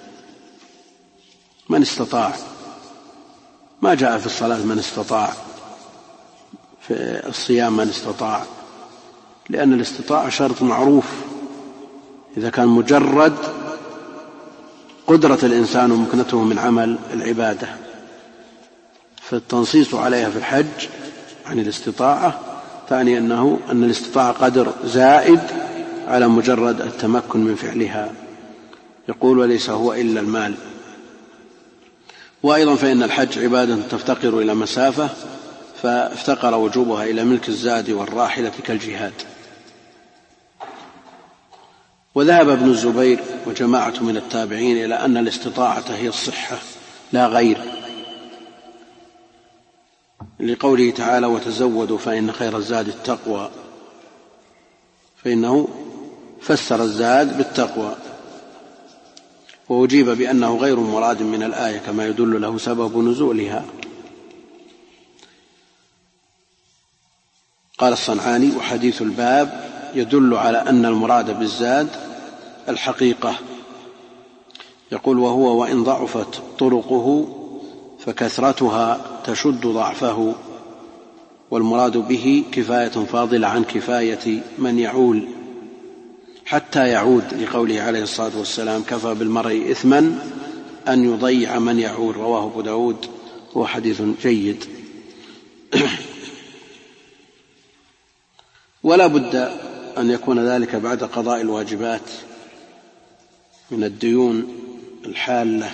من استطاع، ما جاء في الصلاة من استطاع، في الصيام من استطاع، لأن الاستطاعة شرط معروف. إذا كان مجرد قدرة الإنسان ومكنته من عمل العبادة، فالتنصيص عليها في الحج عن الاستطاعة تعني أن الاستطاعة قدر زائد على مجرد التمكن من فعلها. يقول وليس هو إلا المال. وأيضا فإن الحج عبادة تفتقر إلى مسافة، فافتقر وجوبها إلى ملك الزاد والراحلة كالجهاد. وذهب ابن الزبير وجماعة من التابعين إلى أن الاستطاعة هي الصحة لا غير، لقوله تعالى وتزودوا فإن خير الزاد التقوى، فإنه فسر الزاد بالتقوى، وأجيب بأنه غير مراد من الآية كما يدل له سبب نزولها. قال الصنعاني وحديث الباب يدل على أن المراد بالزاد الحقيقة. يقول وهو وإن ضعفت طرقه فكثرتها تشد ضعفه، والمراد به كفاية فاضلة عن كفاية من يعول حتى يعود، لقوله عليه الصلاة والسلام كفى بالمرء إثما أن يضيع من يعول، رواه أبو داود، هو حديث جيد. ولا بد أن يكون ذلك بعد قضاء الواجبات من الديون الحالة.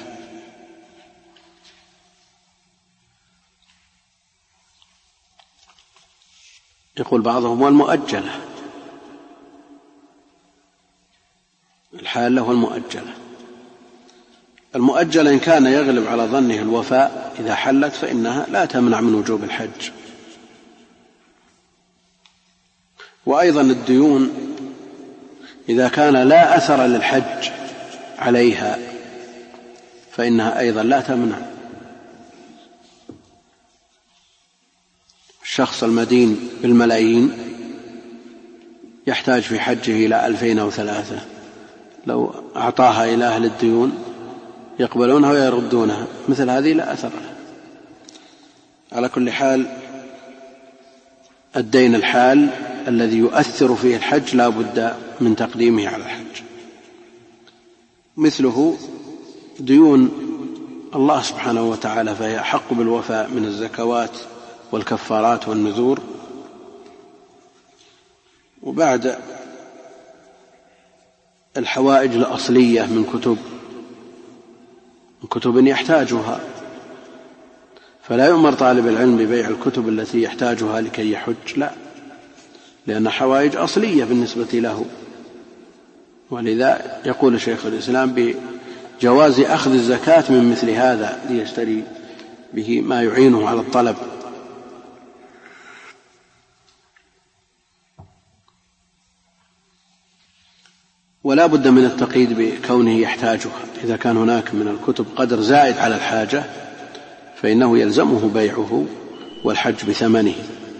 يقول بعضهم والمؤجلة، الحالة والمؤجلة. المؤجلة إن كان يغلب على ظنه الوفاء إذا حلت فإنها لا تمنع من وجوب الحج. وأيضا الديون إذا كان لا أثر للحج عليها فإنها أيضا لا تمنع. الشخص المدين بالملايين يحتاج في حجه إلى 2000 أو 3، لو أعطاها إلى أهل الديون يقبلونها ويردونها، مثل هذه لا أثر لها. على كل حال الدين الحال الذي يؤثر فيه الحج لا بد من تقديمه على الحج. مثله ديون الله سبحانه وتعالى، فهي حق بالوفاء من الزكوات والكفارات والنذور. وبعد الحوائج الأصلية من كتب يحتاجها، فلا يؤمر طالب العلم ببيع الكتب التي يحتاجها لكي يحج، لا، لأن حوائج أصلية بالنسبة له. ولذا يقول شيخ الإسلام بجواز أخذ الزكاة من مثل هذا ليشتري به ما يعينه على الطلب. ولا بد من التقييد بكونه يحتاجها. إذا كان هناك من الكتب قدر زائد على الحاجة فإنه يلزمه بيعه والحج بثمنه.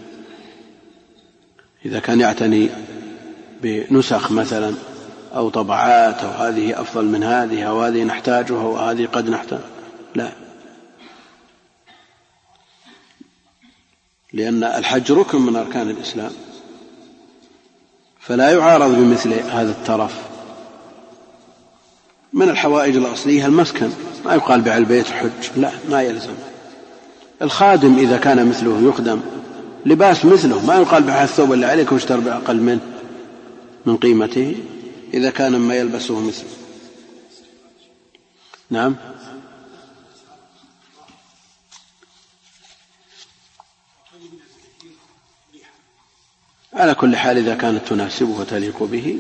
إذا كان يعتني بنسخ مثلا أو طبعات أو هذه أفضل من هذه أو هذه نحتاجها وهذه قد نحتاج، لا، لأن الحج ركن من أركان الإسلام، فلا يعارض بمثل هذا الترف. من الحوائج الأصلية المسكن، ما يقال بيع البيت حج، لا، ما يلزم. الخادم إذا كان مثله يخدم، لباس مثله، ما يقال بيع الثوب اللي عليك واشتر بأقل منه من قيمته إذا كان ما يلبسه مثله. نعم. على كل حال إذا كانت تناسبه وتليق به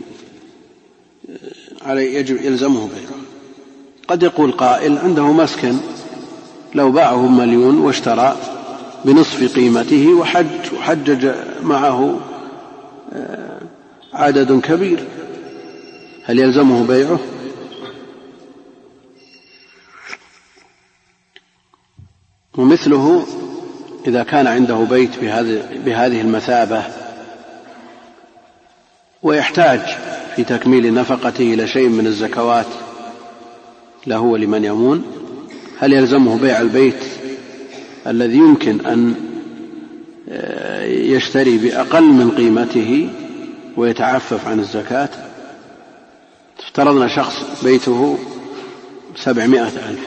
يلزمه بيعه. قد يقول قائل عنده مسكن لو باعه 1,000,000 واشترى بنصف قيمته وحجج معه عدد كبير، هل يلزمه بيعه؟ ومثله إذا كان عنده بيت بهذه المثابة ويحتاج في تكميل نفقته إلى شيء من الزكوات له ولمن يمون، هل يلزمه بيع البيت الذي يمكن أن يشتري بأقل من قيمته ويتعفف عن الزكاة؟ افترضنا شخص بيته 700,000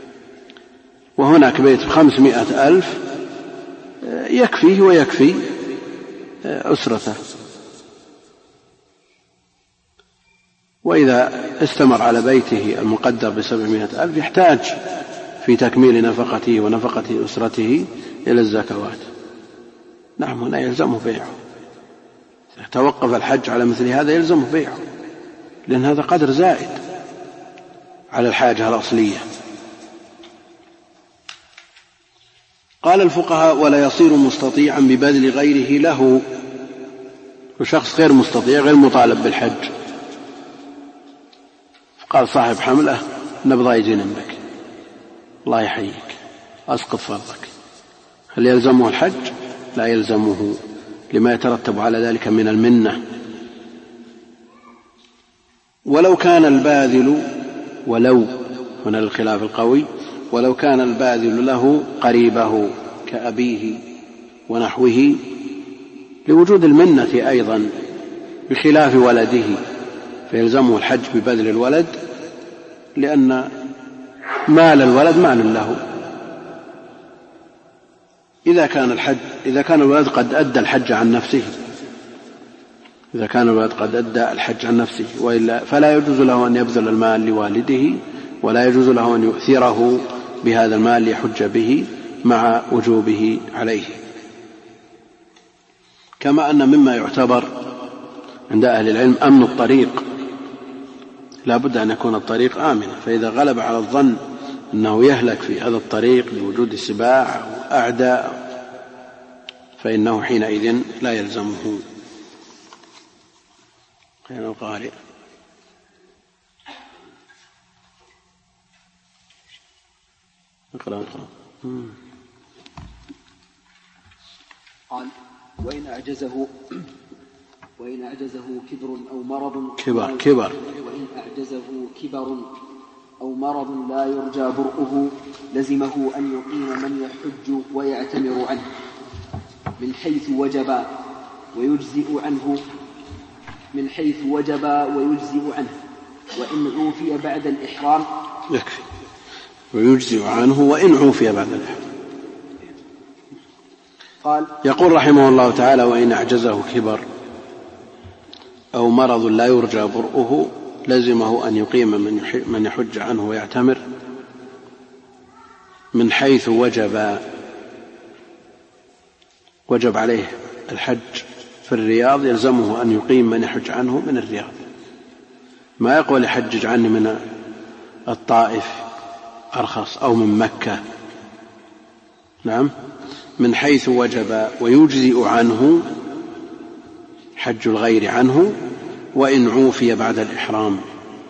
وهناك بيت 500,000 يكفيه ويكفي أسرته. وإذا استمر على بيته المقدر ب700,000 يحتاج في تكميل نفقته ونفقة أسرته إلى الزكوات. نعم، هنا يلزمه بيعه. إذا توقف الحج على مثل هذا يلزمه بيعه، لأن هذا قدر زائد على الحاجة الأصلية. قال الفقهاء: ولا يصير مستطيعا ببذل غيره له. وشخص غير مستطيع غير مطالب بالحج، قال صاحب حمله: نبضى يجنبك، الله يحييك، أسقط فرضك. هل يلزمه الحج؟ لا يلزمه، لما يترتب على ذلك من المنة. ولو كان الباذل، ولو هنا الخلاف القوي، ولو كان الباذل له قريبه كأبيه ونحوه، لوجود المنة أيضا بخلاف ولده، فيلزمه الحج ببذل الولد، لأن مال الولد مال له. إذا كان الولد قد أدى الحج عن نفسه، إذا كان الولد قد أدى الحج عن نفسه، وإلا فلا يجوز له أن يبذل المال لوالده، ولا يجوز له أن يؤثره بهذا المال ليحج به مع وجوبه عليه. كما أن مما يعتبر عند أهل العلم أمن الطريق، لا بد أن يكون الطريق آمنا، فإذا غلب على الظن أنه يهلك في هذا الطريق لوجود سباع أو أعداء فإنه حينئذ لا يلزمه. أين القارئ؟ اقرأ. قال: وإن أعجزه كبر أو مرض كبر وإن أعجزه كبر أو مرض لا يرجى برؤه، لزمه أن يقيم من يحج ويعتمر عنه من حيث وجب ويجزئ عنه، وإن عوفي بعد الإحرام. يكفي ويجزئ عنه وإن عوفي بعد الإحرام. قال: يقول رحمه الله تعالى: وإن أعجزه كبر أو مرض لا يرجى برؤه، لزمه أن يقيم من يحج عنه ويعتمر من حيث وجب عليه الحج في الرياض، يلزمه أن يقيم من يحج عنه من الرياض. ما يقول يحجج عني من الطائف أرخص أو من مكة. نعم، من حيث وجب ويجزئ عنه حج الغير عنه، وإن عوفي بعد الإحرام،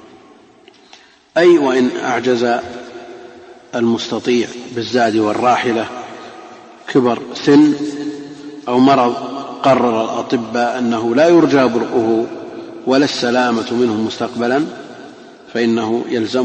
أي وإن أعجز المستطيع بالزاد والراحلة كبر سن أو مرض قرر الأطباء أنه لا يرجى برؤه ولا السلامة منه مستقبلا، فإنه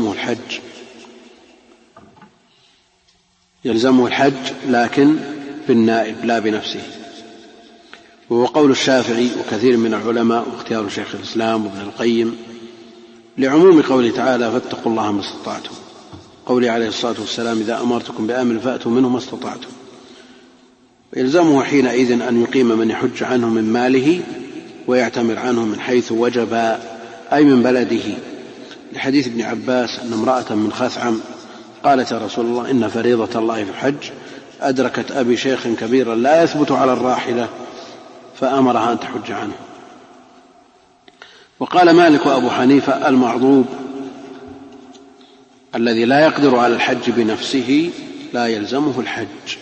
يلزمه الحج لكن بالنائب لا بنفسه. وهو قول الشافعي وكثير من العلماء واختيار شيخ الإسلام وابن القيم، لعموم قوله تعالى: فاتقوا الله ما استطعتم، قوله عليه الصلاة والسلام: إذا أمرتكم بأمر فأتوا منه ما استطعتم. يلزمه حينئذ أن يقيم من يحج عنه من ماله ويعتمر عنه من حيث وجب، أي من بلده، لحديث ابن عباس أن امرأة من خثعم قالت: يا رسول الله، إن فريضة الله في الحج أدركت أبي شيخ كبيرا لا يثبت على الراحلة، فأمرها أن تحج عنه. وقال مالك وأبو حنيفة: المعضوب الذي لا يقدر على الحج بنفسه لا يلزمه الحج،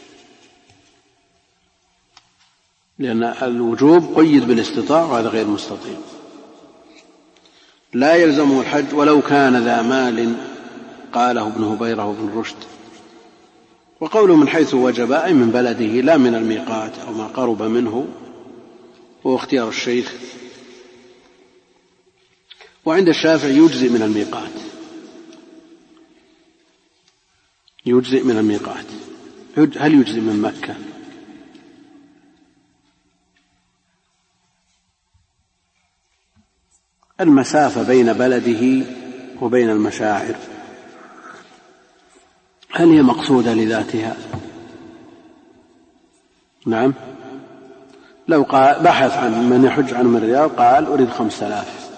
لأن الوجوب قيد بالاستطاع، وهذا غير مستطيع. لا يلزمه الحج ولو كان ذا مال، قاله ابن هبيرة وابن رشد. وقوله من حيث وجب أي من بلده لا من الميقات أو ما قرب منه، هو اختيار الشيخ. وعند الشافعي يجزئ من الميقات، يجزئ من الميقات. هل يجزئ من مكة؟ المسافة بين بلده وبين المشاعر هل هي مقصودة لذاتها؟ نعم. لو بحث عن من يحج عنه من الرياض قال أريد 5000،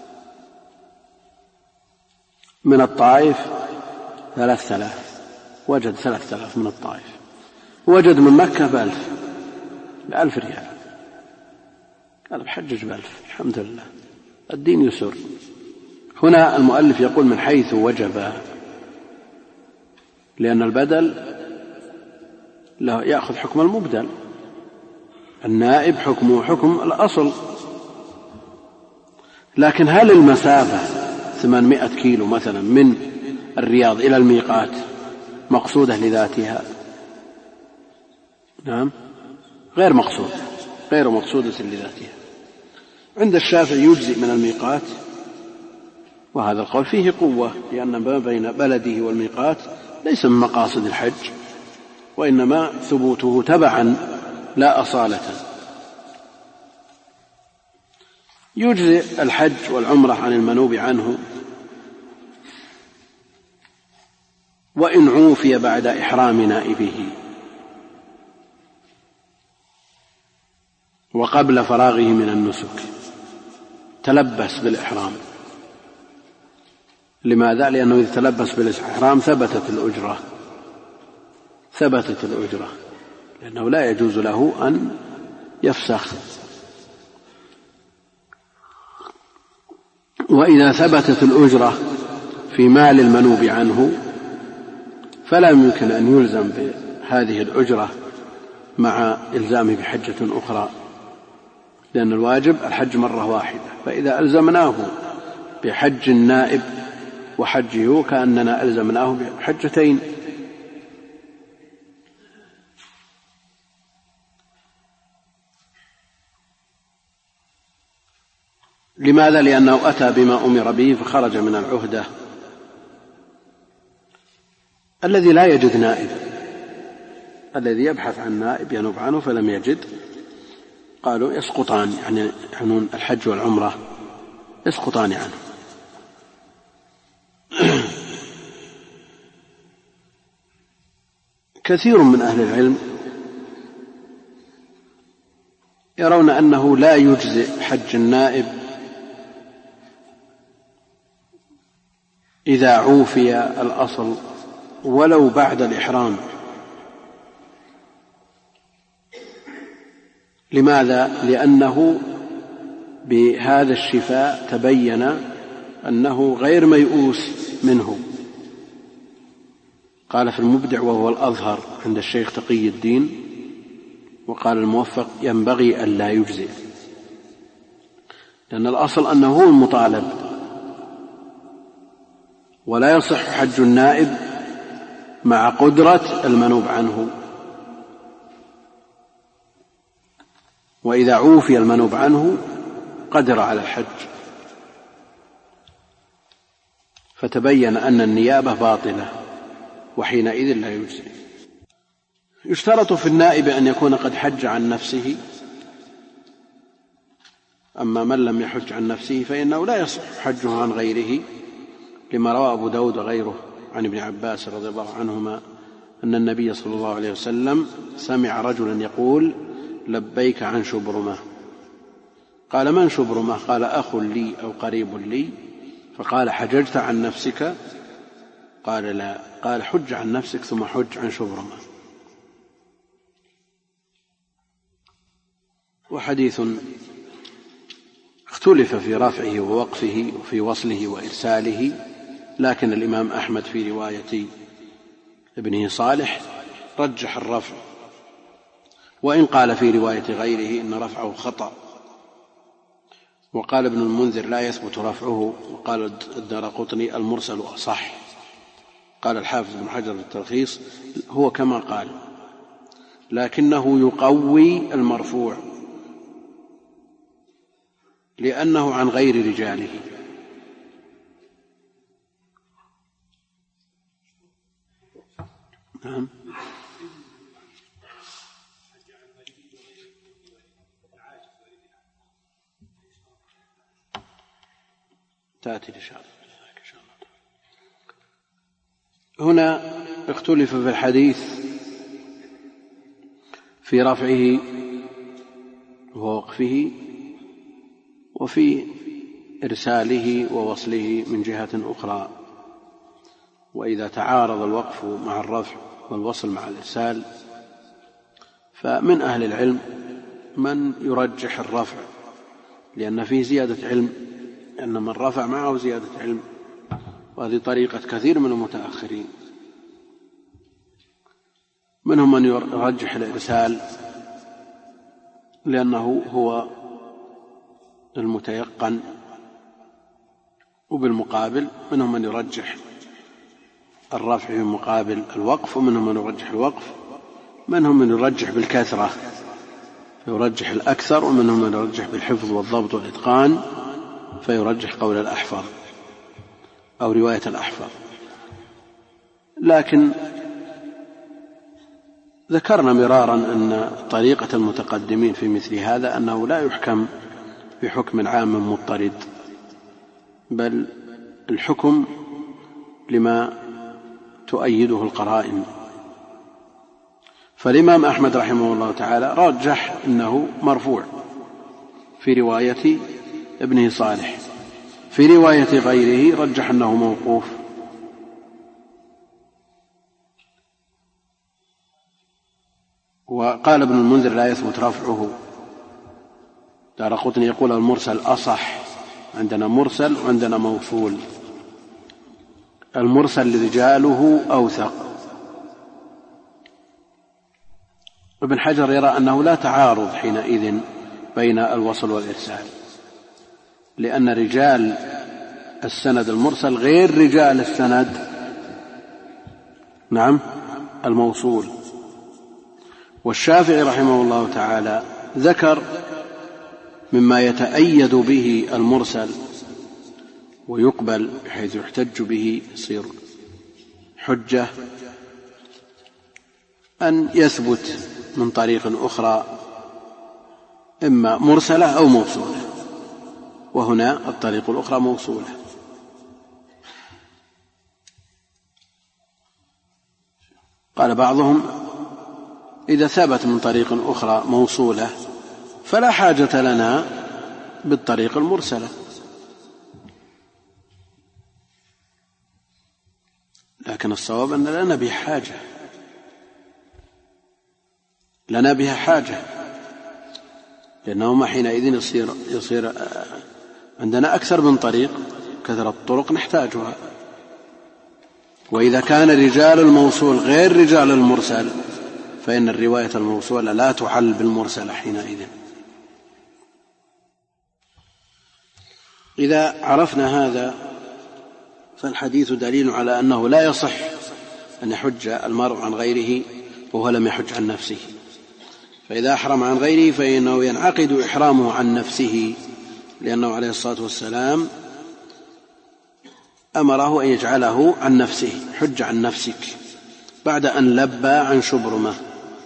من الطائف 3000، وجد 3000 من الطائف، وجد من مكة ب1000 ريال، قال بحجج ب1000. الحمد لله، الدين يسر. هنا المؤلف يقول من حيث وجب، لأن البدل له يأخذ حكم المبدل، النائب حكمه حكم الأصل. لكن هل المسافة 800 كيلو مثلا من الرياض إلى الميقات مقصودة لذاتها؟ نعم، غير مقصودة لذاتها. عند الشافعي يجزئ من الميقات، وهذا القول فيه قوة، لأن ما بين بلده والميقات ليس من مقاصد الحج، وإنما ثبوته تبعا لا أصالة. يجزئ الحج والعمرة عن المنوب عنه وإن عوفي بعد إحرام نائبه وقبل فراغه من النسك، تلبس بالإحرام. لماذا؟ لأنه إذا تلبس بالإحرام ثبتت الأجرة، لأنه لا يجوز له أن يفسخ. وإذا ثبتت الأجرة في مال المنوب عنه فلا يمكن أن يلزم بهذه الأجرة مع إلزامه بحجة أخرى، لأن الواجب الحج مرة واحدة، فإذا ألزمناه بحج النائب وحجه كأننا ألزمناه بحجتين. لماذا؟ لأنه أتى بما أمر به فخرج من العهدة. الذي لا يجد نائب، الذي يبحث عن نائب ينوب عنه فلم يجد، قالوا يسقطان، يعني الحج والعمرة يسقطان عنه. كثير من أهل العلم يرون أنه لا يجزئ حج النائب إذا عوفي الأصل ولو بعد الإحرام. لماذا؟ لأنه بهذا الشفاء تبين أنه غير ميؤوس منه. قال في المبدع وهو الأظهر عند الشيخ تقي الدين، وقال الموفق ينبغي أن لا يجزئ، لأن الأصل أنه هو المطالب، ولا يصح حج النائب مع قدرة المنوب عنه. وإذا عوفي المنوب عنه قدر على الحج، فتبين أن النيابة باطلة، وحينئذ لا يجزي. يشترط في النائب أن يكون قد حج عن نفسه، أما من لم يحج عن نفسه فإنه لا يصح حجه عن غيره، لما روى أبو داود وغيره عن ابن عباس رضي الله عنهما أن النبي صلى الله عليه وسلم سمع رجلا يقول لبيك عن شبرمة. قال من شبرمة؟ قال أخ لي أو قريب لي. فقال حججت عن نفسك؟ قال لا. قال حج عن نفسك ثم حج عن شبرمة. وحديث اختلف في رفعه ووقفه وفي وصله وإرساله، لكن الإمام أحمد في رواية ابنه صالح رجح الرفع، وإن قال في رواية غيره إن رفعه خطأ. وقال ابن المنذر لا يثبت رفعه، وقال الدارقطني المرسل أصح. قال الحافظ بن حجر في التلخيص هو كما قال، لكنه يقوي المرفوع لأنه عن غير رجاله. نعم. تأتي إن شاء الله. هنا اختلف في الحديث في رفعه ووقفه وفي إرساله ووصله من جهة أخرى. وإذا تعارض الوقف مع الرفع والوصل مع الإرسال فمن أهل العلم من يرجح الرفع، لأن فيه زيادة علم، لأن من رفع معه زيادة علم، وهذه طريقة كثير من المتأخرين. منهم من يرجح الإرسال لأنه هو المتيقن، وبالمقابل منهم من يرجح الرفع في مقابل الوقف، ومنهم من يرجح الوقف، منهم من يرجح بالكثرة فيرجح الأكثر، ومنهم من يرجح بالحفظ والضبط والإتقان فيرجح قول الأحفظ أو رواية الأحفظ. لكن ذكرنا مرارا أن طريقة المتقدمين في مثل هذا أنه لا يحكم بحكم عام مضطرد، بل الحكم لما تؤيده القرائن. فالإمام أحمد رحمه الله تعالى رجح أنه مرفوع في رواية ابنه صالح، في رواية غيره رجح أنه موقوف. وقال ابن المنذر لا يثبت رفعه. دارقطني يقول المرسل أصح، عندنا مرسل وعندنا موصول. المرسل رجاله أوثق. ابن حجر يرى أنه لا تعارض حينئذ بين الوصل والإرسال، لأن رجال السند المرسل غير رجال السند الموصول. والشافعي رحمه الله تعالى ذكر مما يتأيد به المرسل ويقبل بحيث يحتج به يصير حجة أن يثبت من طريق أخرى إما مرسلة أو موصولة، وهنا الطريق الأخرى موصولة. قال بعضهم إذا ثبت من طريق أخرى موصولة فلا حاجة لنا بالطريق المرسلة، لكن الصواب أن لنا بها حاجة لأنهما حينئذ يصير عندنا أكثر من طريق، كثرة الطرق نحتاجها. وإذا كان رجال الموصول غير رجال المرسل فإن الرواية الموصولة لا تعل بالمرسل حينئذ. إذا عرفنا هذا فالحديث دليل على أنه لا يصح أن يحج المرء عن غيره وهو لم يحج عن نفسه، فإذا أحرم عن غيره فإنه ينعقد إحرامه عن نفسه، لأنه عليه الصلاة والسلام أمره أن يجعله عن نفسه، حج عن نفسك، بعد أن لبى عن شبرمة،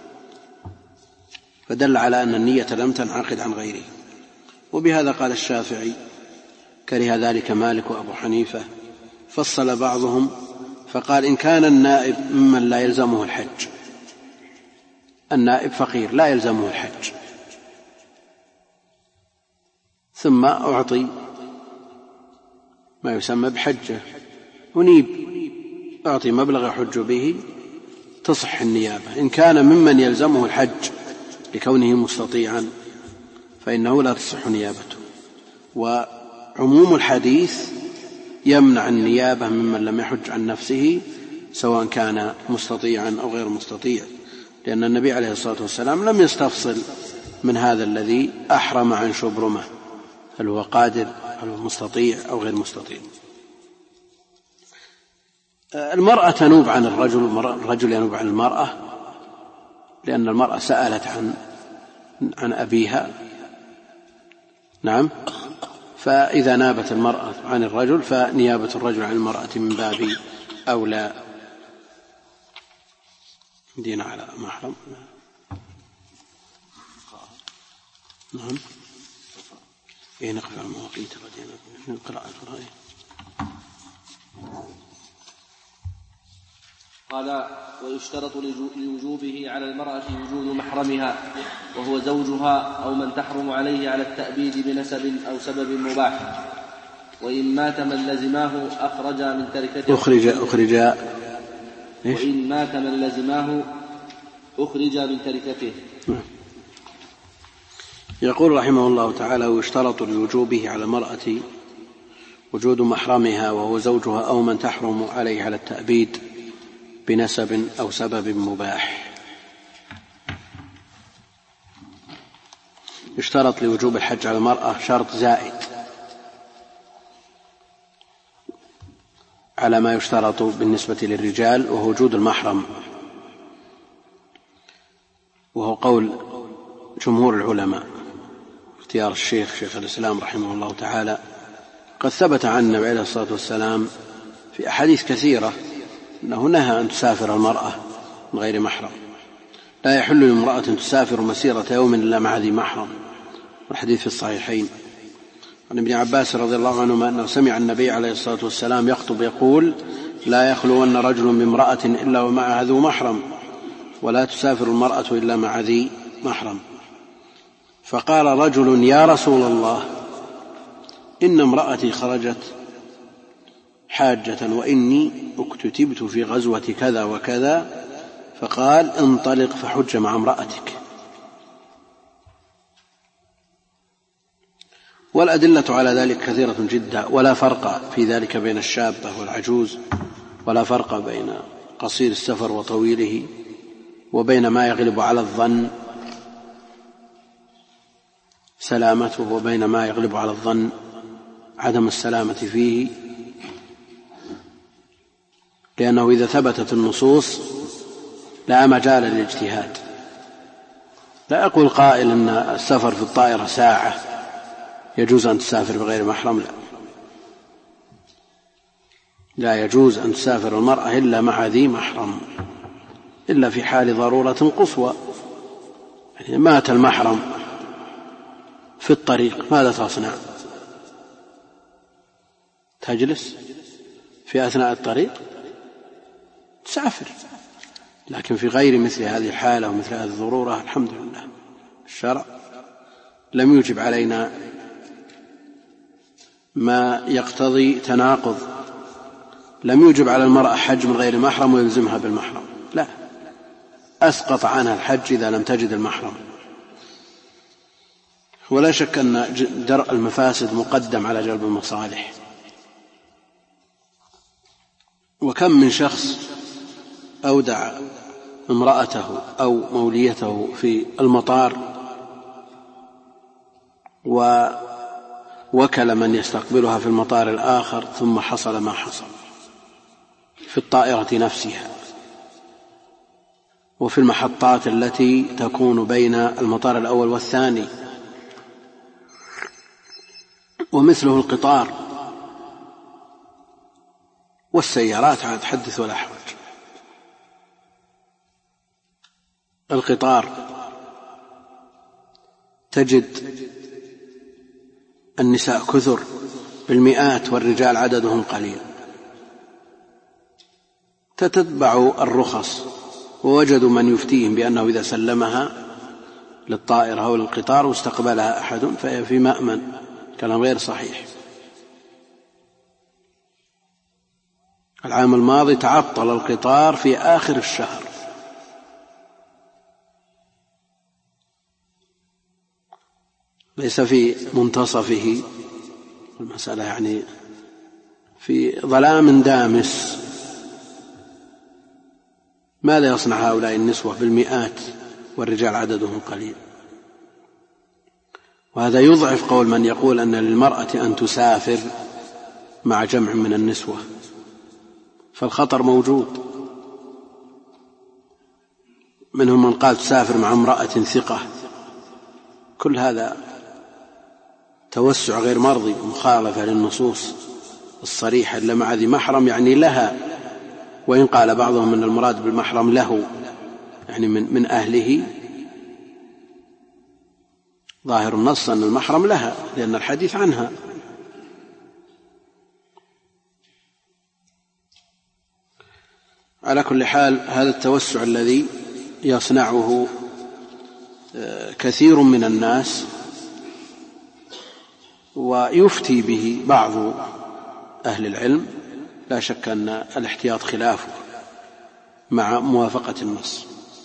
فدل على أن النية لم تنعقد عن غيره. وبهذا قال الشافعي، كره ذلك مالك وأبو حنيفة. فصل بعضهم فقال إن كان النائب ممن لا يلزمه الحج، النائب فقير لا يلزمه الحج، ثم أعطي ما يسمى بحجة ونيب، أعطي مبلغ يحج به، تصح النيابة. إن كان ممن يلزمه الحج لكونه مستطيعا فإنه لا تصح نيابته. وعموم الحديث يمنع النيابة ممن لم يحج عن نفسه سواء كان مستطيعا أو غير مستطيع، لأن النبي عليه الصلاة والسلام لم يستفصل من هذا الذي أحرم عن شبرمة هل هو قادر هل هو مستطيع أو غير مستطيع. المرأة تنوب عن الرجل، الرجل ينوب عن المرأة، لأن المرأة سألت عن أبيها، فإذا نابت المرأة عن الرجل فنيابة الرجل عن المرأة من باب أولى. دين على محرم. نقف على المواقيت من قراءة الرأي. قال: ويشترط لوجوبه على المرأة وجود محرمها وهو زوجها أو من تحرم عليه على التأبيد بنسب أو سبب مباح، وإن مات من لزماه أخرج من تركته وإن مات من لزماه أخرج من تركته. يقول رحمه الله تعالى: ويشترط لوجوبه على المرأة وجود محرمها وهو زوجها أو من تحرم عليه على التأبيد بنسب أو سبب مباح. يشترط لوجوب الحج على المرأة شرط زائد على ما يشترط بالنسبة للرجال، وهو وجود المحرم، وهو قول جمهور العلماء، اختيار شيخ الإسلام رحمه الله تعالى. قد ثبت عن النبي عليه الصلاة والسلام في أحاديث كثيرة أنه نهى أن تسافر المرأة من غير محرم. لا يحل لامرأة تسافر مسيرة يوم إلا مع ذي محرم، والحديث في الصحيحين. عن ابن عباس رضي الله عنهما أنه سمع النبي عليه الصلاة والسلام يخطب يقول: لا يخلون رجل بامرأة إلا ومعها ذو محرم، ولا تسافر المرأة إلا مع ذي محرم. فقال رجل: يا رسول الله، إن امرأتي خرجت حاجة وإني اكتتبت في غزوة كذا وكذا. فقال: انطلق فحج مع امرأتك. والأدلة على ذلك كثيرة جدا، ولا فرق في ذلك بين الشابة والعجوز، ولا فرق بين قصير السفر وطويله، وبين ما يغلب على الظن سلامته وبين ما يغلب على الظن عدم السلامة فيه، لأنه إذا ثبتت النصوص لا مجال للاجتهاد. لا أقول قائل أن السفر في الطائرة ساعة يجوز أن تسافر بغير محرم، لا يجوز أن تسافر المرأة إلا مع ذي محرم، إلا في حال ضرورة قصوى. يعني مات المحرم في الطريق، ماذا تصنع؟ تجلس في أثناء الطريق؟ تسافر. لكن في غير مثل هذه الحالة ومثل هذه الضرورة الحمد لله الشرع لم يوجب علينا ما يقتضي تناقض. لم يوجب على المرأة حج من غير محرم ويلزمها بالمحرم، لا، أسقط عنها الحج إذا لم تجد المحرم. ولا شك أن درء المفاسد مقدم على جلب المصالح. وكم من شخص أودع امرأته أو موليته في المطار ووكل من يستقبلها في المطار الآخر، ثم حصل ما حصل في الطائرة نفسها وفي المحطات التي تكون بين المطار الأول والثاني، ومثله القطار والسيارات عاد حدث ولا حرج. القطار تجد النساء كثر بالمئات والرجال عددهم قليل. تتبع الرخص ووجدوا من يفتيهم بأنه إذا سلمها للطائرة أو للقطار واستقبلها أحد فهي في مأمن. كلام غير صحيح. العام الماضي تعطل القطار في آخر الشهر، ليس في منتصفه، المسألة يعني في ظلام دامس. ماذا يصنع هؤلاء النسوة بالمئات والرجال عددهم قليل؟ وهذا يضعف قول من يقول أن للمرأة أن تسافر مع جمع من النسوة، فالخطر موجود. منهم من قال تسافر مع امرأة ثقة. كل هذا توسع غير مرضي ومخالفة للنصوص الصريحة. إلا مع ذي محرم يعني لها، وإن قال بعضهم أن المراد بالمحرم له يعني من أهله، ظاهر النص أن المحرم لها لأن الحديث عنها. على كل حال هذا التوسع الذي يصنعه كثير من الناس ويفتي به بعض أهل العلم لا شك أن الاحتياط خلافه مع موافقة النص.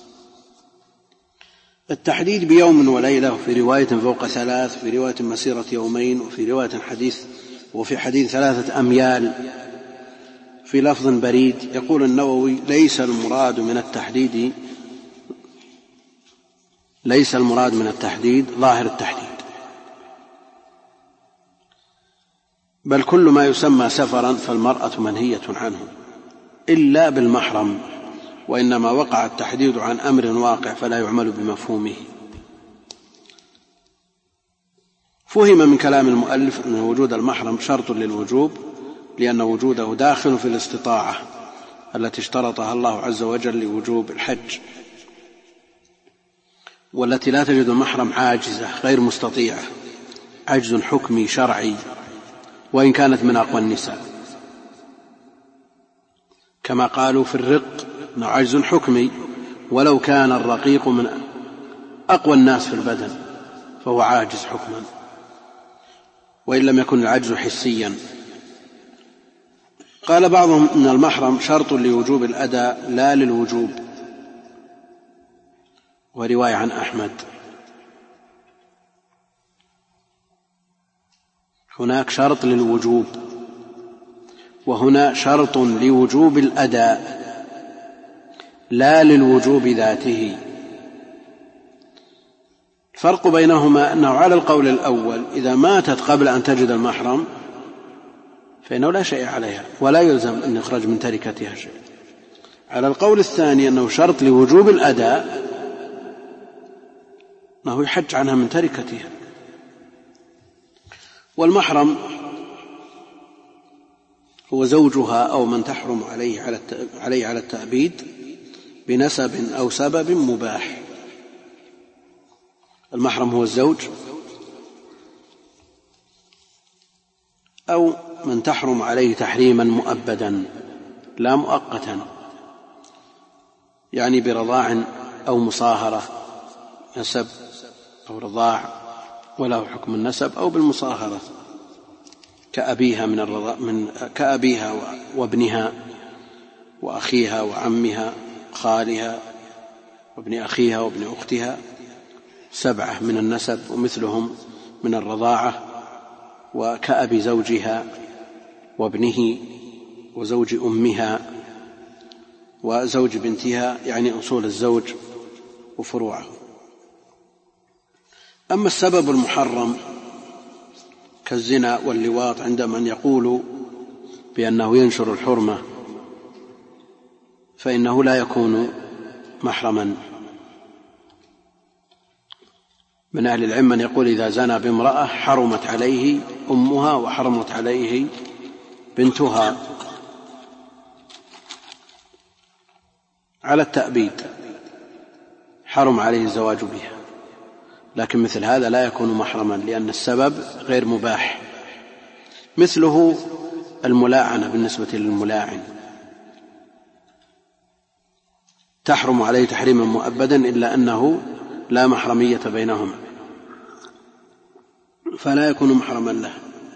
التحديد بيوم وليلة وفي رواية فوق 3 وفي رواية مسيرة يومين وفي رواية وفي حديث 3 أميال في لفظ بريد. يقول النووي ليس المراد من التحديد ظاهر التحديد، بل كل ما يسمى سفرا فالمرأة منهية عنه إلا بالمحرم، وإنما وقع التحديد عن أمر واقع فلا يعمل بمفهومه. فهم من كلام المؤلف أن وجود المحرم شرط للوجوب، لأن وجوده داخل في الاستطاعة التي اشترطها الله عز وجل لوجوب الحج، والتي لا تجد المحرم عاجزة غير مستطيعة، عجز حكمي شرعي وإن كانت من أقوى النساء، كما قالوا في الرق أنه عجز حكمي، ولو كان الرقيق من أقوى الناس في البدن فهو عاجز حكما وإن لم يكن العجز حسيا. قال بعضهم إن المحرم شرط لوجوب الأداء لا للوجوب، ورواية عن أحمد. هناك شرط للوجوب وهنا شرط لوجوب الأداء لا للوجوب ذاته. الفرق بينهما أنه على القول الأول إذا ماتت قبل أن تجد المحرم فإنه لا شيء عليها ولا يلزم أن يخرج من تركتها شيء. على القول الثاني أنه شرط لوجوب الأداء أنه يحج عنها من تركتها. والمحرم هو زوجها أو من تحرم عليه على التأبيد بنسب أو سبب مباح. المحرم هو الزوج أو من تحرم عليه تحريما مؤبدا لا مؤقتا، يعني برضاع أو مصاهرة، نسب أو رضاع وله حكم النسب، أو بالمصاهرة كأبيها وابنها وأخيها وعمها خالها وابن أخيها وابن أختها، 7 من النسب ومثلهم من الرضاعة، وكأب زوجها وابنه وزوج أمها وزوج بنتها، يعني أصول الزوج وفروعه. أما السبب المحرم كالزنا واللواط عند من يقول بأنه ينشر الحرمة فإنه لا يكون محرما. من أهل العلم من يقول إذا زنى بامرأة حرمت عليه أمها وحرمت عليه بنتها على التأبيد، حرم عليه الزواج بها، لكن مثل هذا لا يكون محرما لأن السبب غير مباح. مثله الملاعنة بالنسبة للملاعن، تحرم عليه تحريما مؤبدا إلا أنه لا محرمية بينهما فلا يكون محرما له.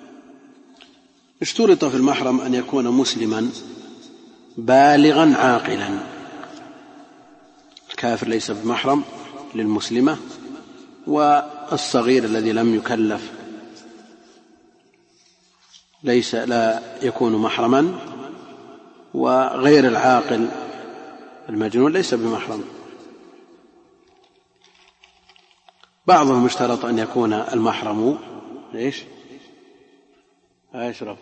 اشترط في المحرم أن يكون مسلما بالغا عاقلا. الكافر ليس بمحرم للمسلمة، والصغير الذي لم يكلف لا يكون محرما، وغير العاقل المجنون ليس بمحرم. بعضهم اشترط أن يكون المحرم ايش اشرب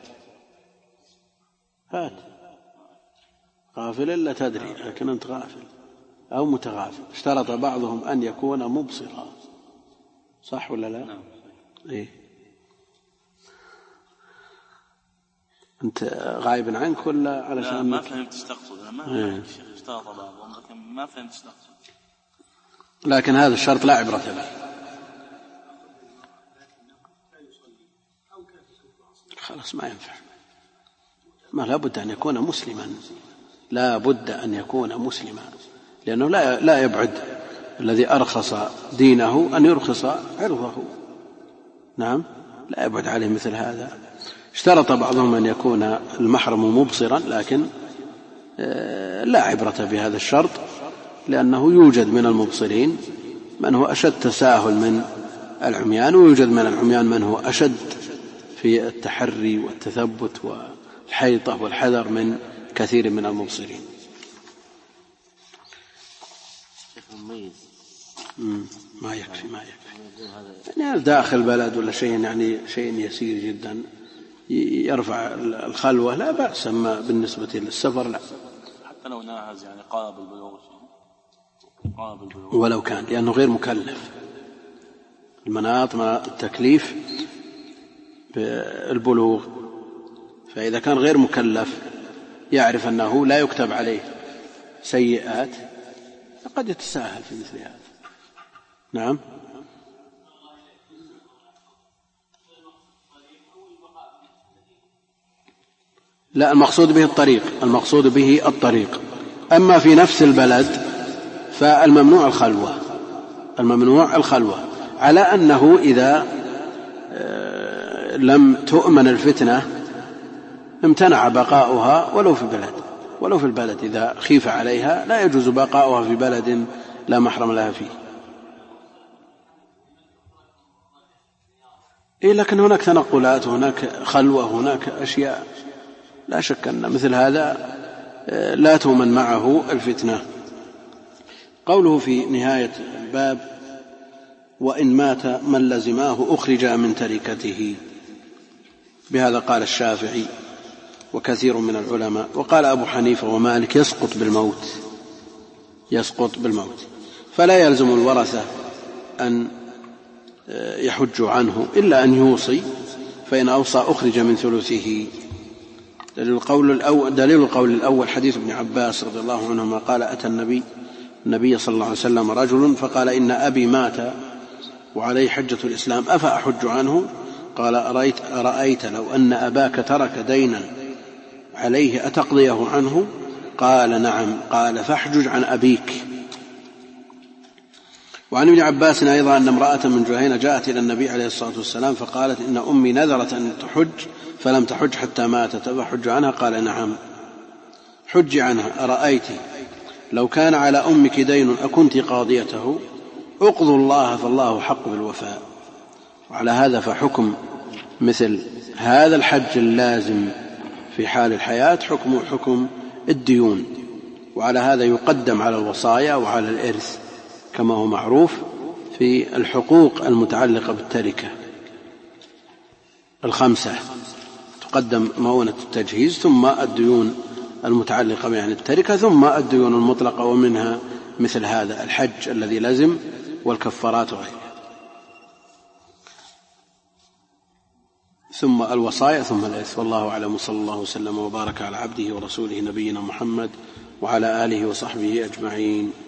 هات غافل إلا تدري، لكن أنت غافل أو متغافل. اشترط بعضهم أن يكون مبصرا، صح ولا لا؟ نعم. إيه؟ أنت غايب عنك ولا علشان لا ما فهمت ايش تقصد. أنا ما فهمت الشيخ اشترط بعضهم لكن ما فهمت ايش تقصد. لكن هذا الشرط لا عبرة به. خلاص ما ينفع، ما لابد أن يكون مسلما لا بد أن يكون مسلما، لأنه لا يبعد الذي أرخص دينه أن يرخص عرضه. نعم، لا يبعد عليه مثل هذا. اشترط بعضهم أن يكون المحرم مبصرا، لكن لا عبرة بهذا الشرط، لأنه يوجد من المبصرين من هو أشد تساهل من العميان، ويوجد من العميان من هو أشد في التحري والتثبت والحيطة والحذر من كثير من المبصرين. ما يكفي يعني داخل بلد ولا شيء، يعني شيء يسير جدا يرفع الخلوة لا بأس، أما بالنسبة للسفر لا، حتى لو ناهز يعني قابل بالبلوغ ولو كان، لأنه غير مكلف. المناط التكليف بالبلوغ، فإذا كان غير مكلف يعرف أنه لا يكتب عليه سيئات فقد يتساهل في مثل هذا. نعم. لا، المقصود به الطريق. أما في نفس البلد فالممنوع الخلوة، على أنه إذا لم تؤمن الفتنة امتنع بقاؤها ولو في البلد إذا خيف عليها لا يجوز بقاؤها في بلد لا محرم لها فيه. لكن هناك تنقلات، هناك خلوة، هناك أشياء لا شك أن مثل هذا لا تؤمن معه الفتنة. قوله في نهاية الباب: وإن مات من لزماه أخرج من تركته، بهذا قال الشافعي وكثير من العلماء، وقال أبو حنيفة ومالك يسقط بالموت، فلا يلزم الورثة أن يحج عنه إلا أن يوصي، فإن أوصى أخرج من ثلثه. دليل القول الأول حديث ابن عباس رضي الله عنهما قال: أتى النبي صلى الله عليه وسلم رجل فقال: إن أبي مات وعليه حجة الإسلام أفأحج عنه؟ قال: أرأيت لو أن أباك ترك دينا عليه أتقضيه عنه؟ قال: نعم. قال: فاحجج عن أبيك. وعن ابن عباس أيضا أن امرأة من جهينة جاءت إلى النبي عليه الصلاة والسلام فقالت: إن أمي نذرت أن تحج فلم تحج حتى ماتت، أفحج عنها؟ قال: نعم، حج عنها. أرأيت لو كان على أمك دين أكنت قاضيته؟ اقضوا الله فالله حق بالوفاء. وعلى هذا فحكم مثل هذا الحج اللازم في حال الحياة حكم الديون، وعلى هذا يقدم على الوصايا وعلى الإرث كما هو معروف في الحقوق المتعلقة بالتركة الخمسة، تقدم مؤونة التجهيز ثم الديون المتعلقة يعني التركة ثم الديون المطلقة، ومنها مثل هذا الحج الذي لزم والكفارات وغيرها، ثم الوصايا ثم الإرث. والله أعلم، صلى الله وسلم وبارك على عبده ورسوله نبينا محمد وعلى آله وصحبه أجمعين.